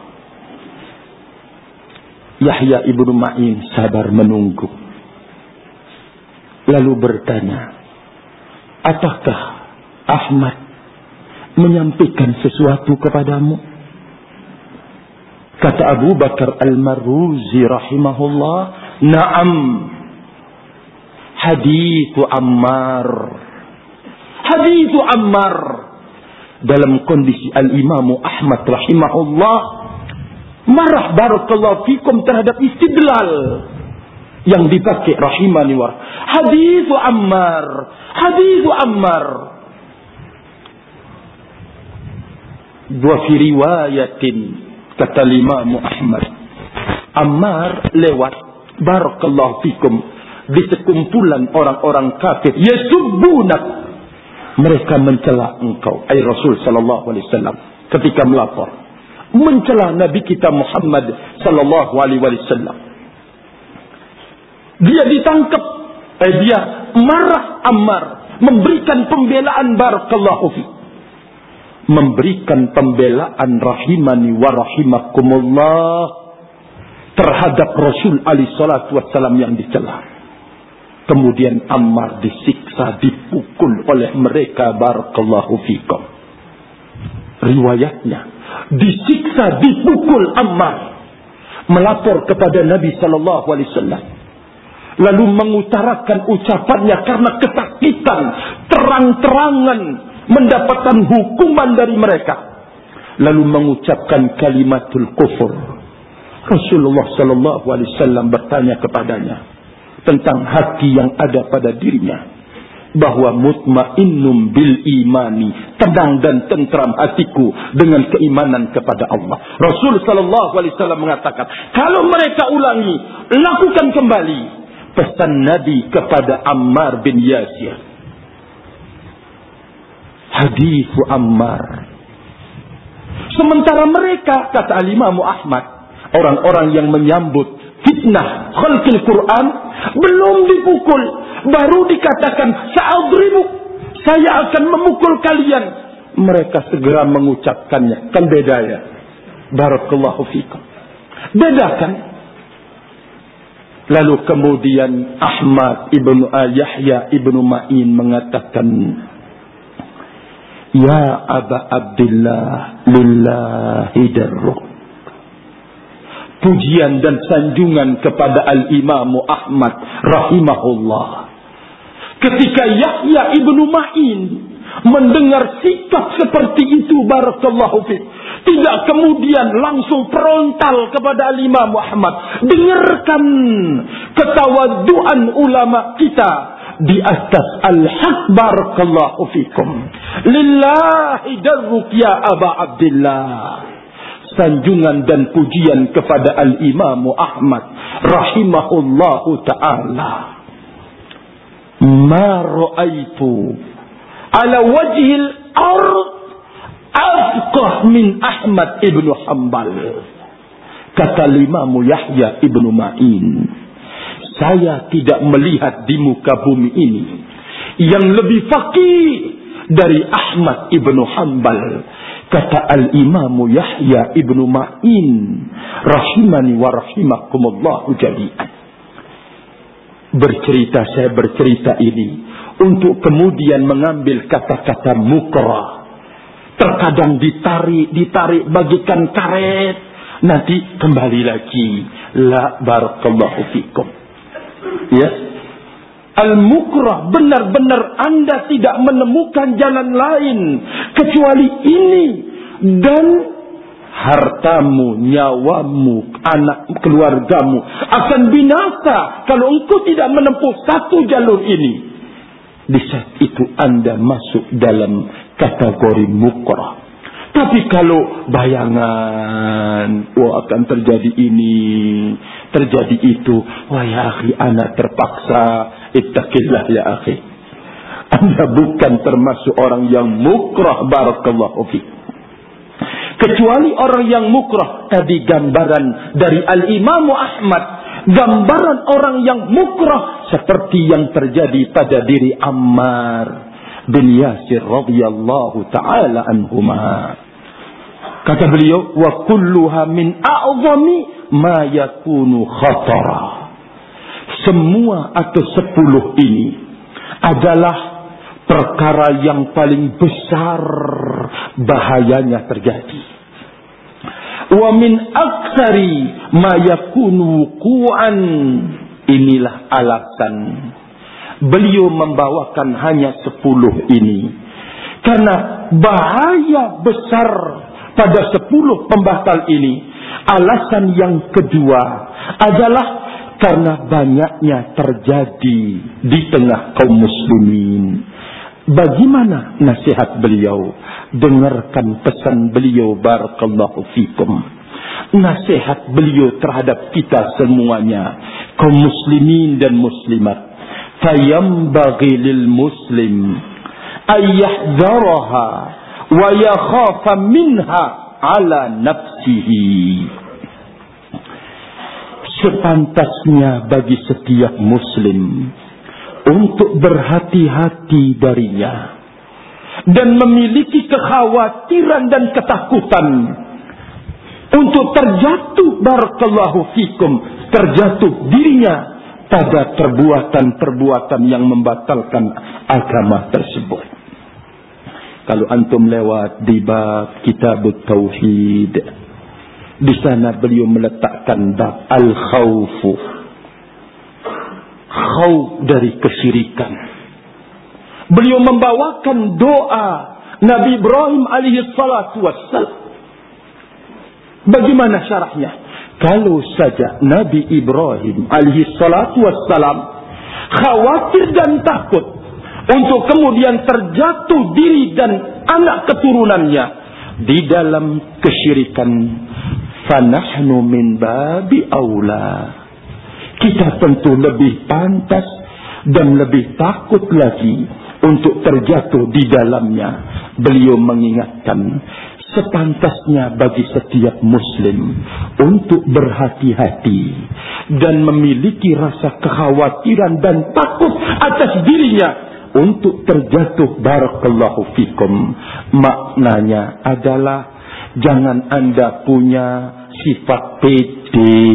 Yahya ibnu Ma'in sabar menunggu, lalu bertanya, apakah Ahmad menyampaikan sesuatu kepadamu? Kata Abu Bakar Al-Marruzi rahimahullah, na'am, hadithu Ammar. Hadithu Ammar. Dalam kondisi Al-Imam Ahmad rahimahullah marah barakallahu fikum terhadap istidlal yang dipakai rahimani wa. Hadithu Ammar, hadithu Ammar. Dua fi riwayatin, kata Imam Ahmad, Ammar lewat barakallahu fikum di sekumpulan orang-orang kafir, yasubbunak, mereka mencela engkau ai Rasul sallallahu alaihi wasallam ketika melapor, mencela Nabi kita Muhammad sallallahu alaihi wasallam. Dia ditangkap, eh, dia marah Ammar, memberikan pembelaan barakallahu fi, memberikan pembelaan rahimani wa rahimakumullah terhadap Rasul alaihi salatu wasallam yang dicela. Kemudian Ammar disiksa, dipukul oleh mereka barakallahu fikum. Riwayatnya, disiksa, dipukul Ammar, melapor kepada Nabi sallallahu alaihi wasallam, lalu mengutarakan ucapannya karena ketakutan, terang-terangan mendapatkan hukuman dari mereka. lalu mengucapkan kalimatul kufur. Rasulullah sallallahu alaihi wasallam bertanya kepadanya tentang hati yang ada pada dirinya, bahwa mutmainnum bil imani, tenang dan tentram hatiku dengan keimanan kepada Allah. Rasul sallallahu alaihi wasallam mengatakan, kalau mereka ulangi, lakukan kembali. Pesan Nabi kepada Ammar bin Yasir. Hadis Ammar. Sementara mereka, kata Al-Imam Ahmad, orang-orang yang menyambut fitnah khalqil Quran, belum dipukul, baru dikatakan sa'adribu, saya akan memukul kalian. Mereka segera mengucapkannya. Kan beda ya? Barakallahu fikum. Beda kan? Lalu kemudian Ahmad ibnu Yahya ibnu Ma'in mengatakan, ya Aba Abdillah, lillahi darruh. Pujian dan sanjungan kepada Al-Imam Ahmad rahimahullah. Ketika Yahya ibnu Ma'in mendengar sikap seperti itu, barakallahu fiik, tidak kemudian langsung frontal kepada Al-Imam Ahmad. Dengarkan ketawaduan ulama kita di atas al-haq, barakallahu fikum. Lillahi darruk ya Aba Abdillah. Sanjungan dan pujian kepada Al-Imam Ahmad rahimahullahu ta'ala. Ma ra'aitu ala wajhil ard afqah min Ahmad ibnu Hanbal. Kata Imam Yahya ibnu Ma'in, saya tidak melihat di muka bumi ini yang lebih faqih dari Ahmad ibnu Hanbal. Kata Al-Imam Yahya ibnu Ma'in, rahimani wa rahimakumullahu jami'an. Bercerita, saya bercerita ini untuk kemudian mengambil kata-kata mukrah. Terkadang ditarik, ditarik bagikan karet, nanti kembali lagi. La barakallahu fikum. Ya. Al-mukrah, benar-benar Anda tidak menemukan jalan lain kecuali ini, dan hartamu, nyawamu, anak keluargamu akan binasa kalau engkau tidak menempuh satu jalur ini. Di saat itu Anda masuk dalam kategori mukrah. Tapi kalau bayangan, wah akan terjadi ini, terjadi itu, wah ya akhi, anak terpaksa, ittaqillah ya akhi. Anda bukan termasuk orang yang mukrah, barakallahu fiik. Kecuali orang yang mukrah, tadi gambaran dari Al-Imam Ahmad, gambaran orang yang mukrah seperti yang terjadi pada diri Ammar bin Yasir radhiyallahu taala anhuma. Kata beliau, wa kulluha min a'zami ma yakunu khatara. Semua atau sepuluh ini adalah perkara yang paling besar bahayanya terjadi. Wa min aktsari ma yakunu wuqu'an. Inilah alasan beliau membawakan hanya sepuluh ini, karena bahaya besar pada sepuluh pembatal ini. Alasan yang kedua adalah karena banyaknya terjadi di tengah kaum muslimin. Bagaimana nasihat beliau? Dengarkan pesan beliau, barakallahu fikum. Nasihat beliau terhadap kita semuanya, kaum muslimin dan muslimat. Fayambaghi lil muslim ayyahdzaraha wa yakhafa minha ala nafsihi. Sepantasnya bagi setiap muslim untuk berhati-hati darinya dan memiliki kekhawatiran dan ketakutan untuk terjatuh, barakallahu fikum, terjatuh dirinya pada perbuatan-perbuatan yang membatalkan agama tersebut. Kalau antum lewat di bab Kitabut Tauhid, di sana beliau meletakkan bab al-khawfu, khauf dari kesyirikan. Beliau membawakan doa Nabi Ibrahim alaihi salatu wassalam Bagaimana syarahnya? Kalau saja Nabi Ibrahim alaihi salatu wassalam khawatir dan takut untuk kemudian terjatuh diri dan anak keturunannya di dalam kesyirikan, fanahnu min babi aula. Kita tentu lebih pantas dan lebih takut lagi untuk terjatuh di dalamnya. Beliau mengingatkan, sepantasnya bagi setiap muslim untuk berhati-hati dan memiliki rasa kekhawatiran dan takut atas dirinya untuk terjatuh. Barakallahu fikum. Maknanya adalah jangan Anda punya sifat pede,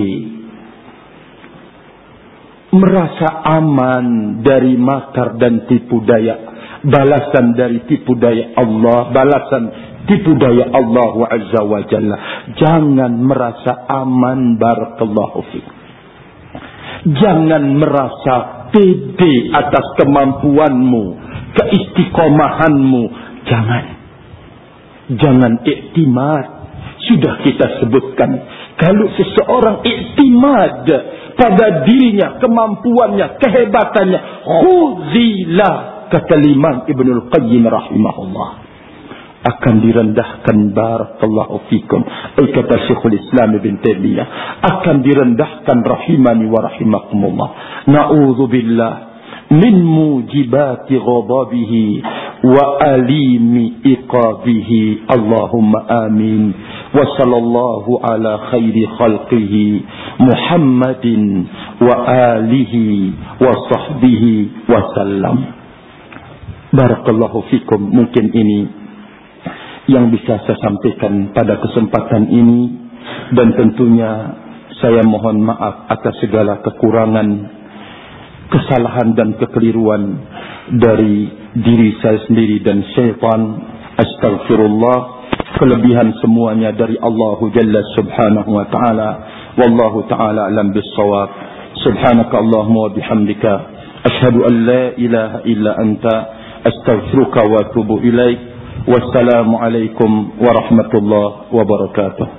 merasa aman dari makar dan tipu daya, balasan dari tipu daya Allah, balasan tipu daya Allah Azza wa Jalla. Jangan merasa aman. Barakallahu fikum. Jangan merasa pede atas kemampuanmu, keistiqomahanmu. Jangan. Jangan iktimad. Sudah kita sebutkan, kalau seseorang iktimad pada dirinya, kemampuannya, kehebatannya, khuzilah, kata Imam Ibnul Qayyim rahimahullah, akan direndahkan. Barakallahu fikum. Ay kata Syekhul Islam Ibn Taimiyah, akan direndahkan rahimani wa rahimakumullah. Na'udzubillah min mujibati ghadabihi wa alimi iqabihi. Allahumma amin. Wa sallallahu ala khairi khalqihi Muhammadin wa alihi wa sahbihi wa sallam. Barakallahu fikum. Mungkin ini yang bisa saya sampaikan pada kesempatan ini, dan tentunya saya mohon maaf atas segala kekurangan, kesalahan dan kekeliruan dari diri saya sendiri dan syaitan. Astaghfirullah. Kelebihan semuanya dari Allah Jalla Subhanahu wa ta'ala. Wallahu ta'ala alam bis-shawab. Subhanaka Allahumma wa bihamdika asyhadu an la ilaha illa anta astaghfiruka wa atubu ilaik. Wassalamu alaikum warahmatullahi wabarakatuh.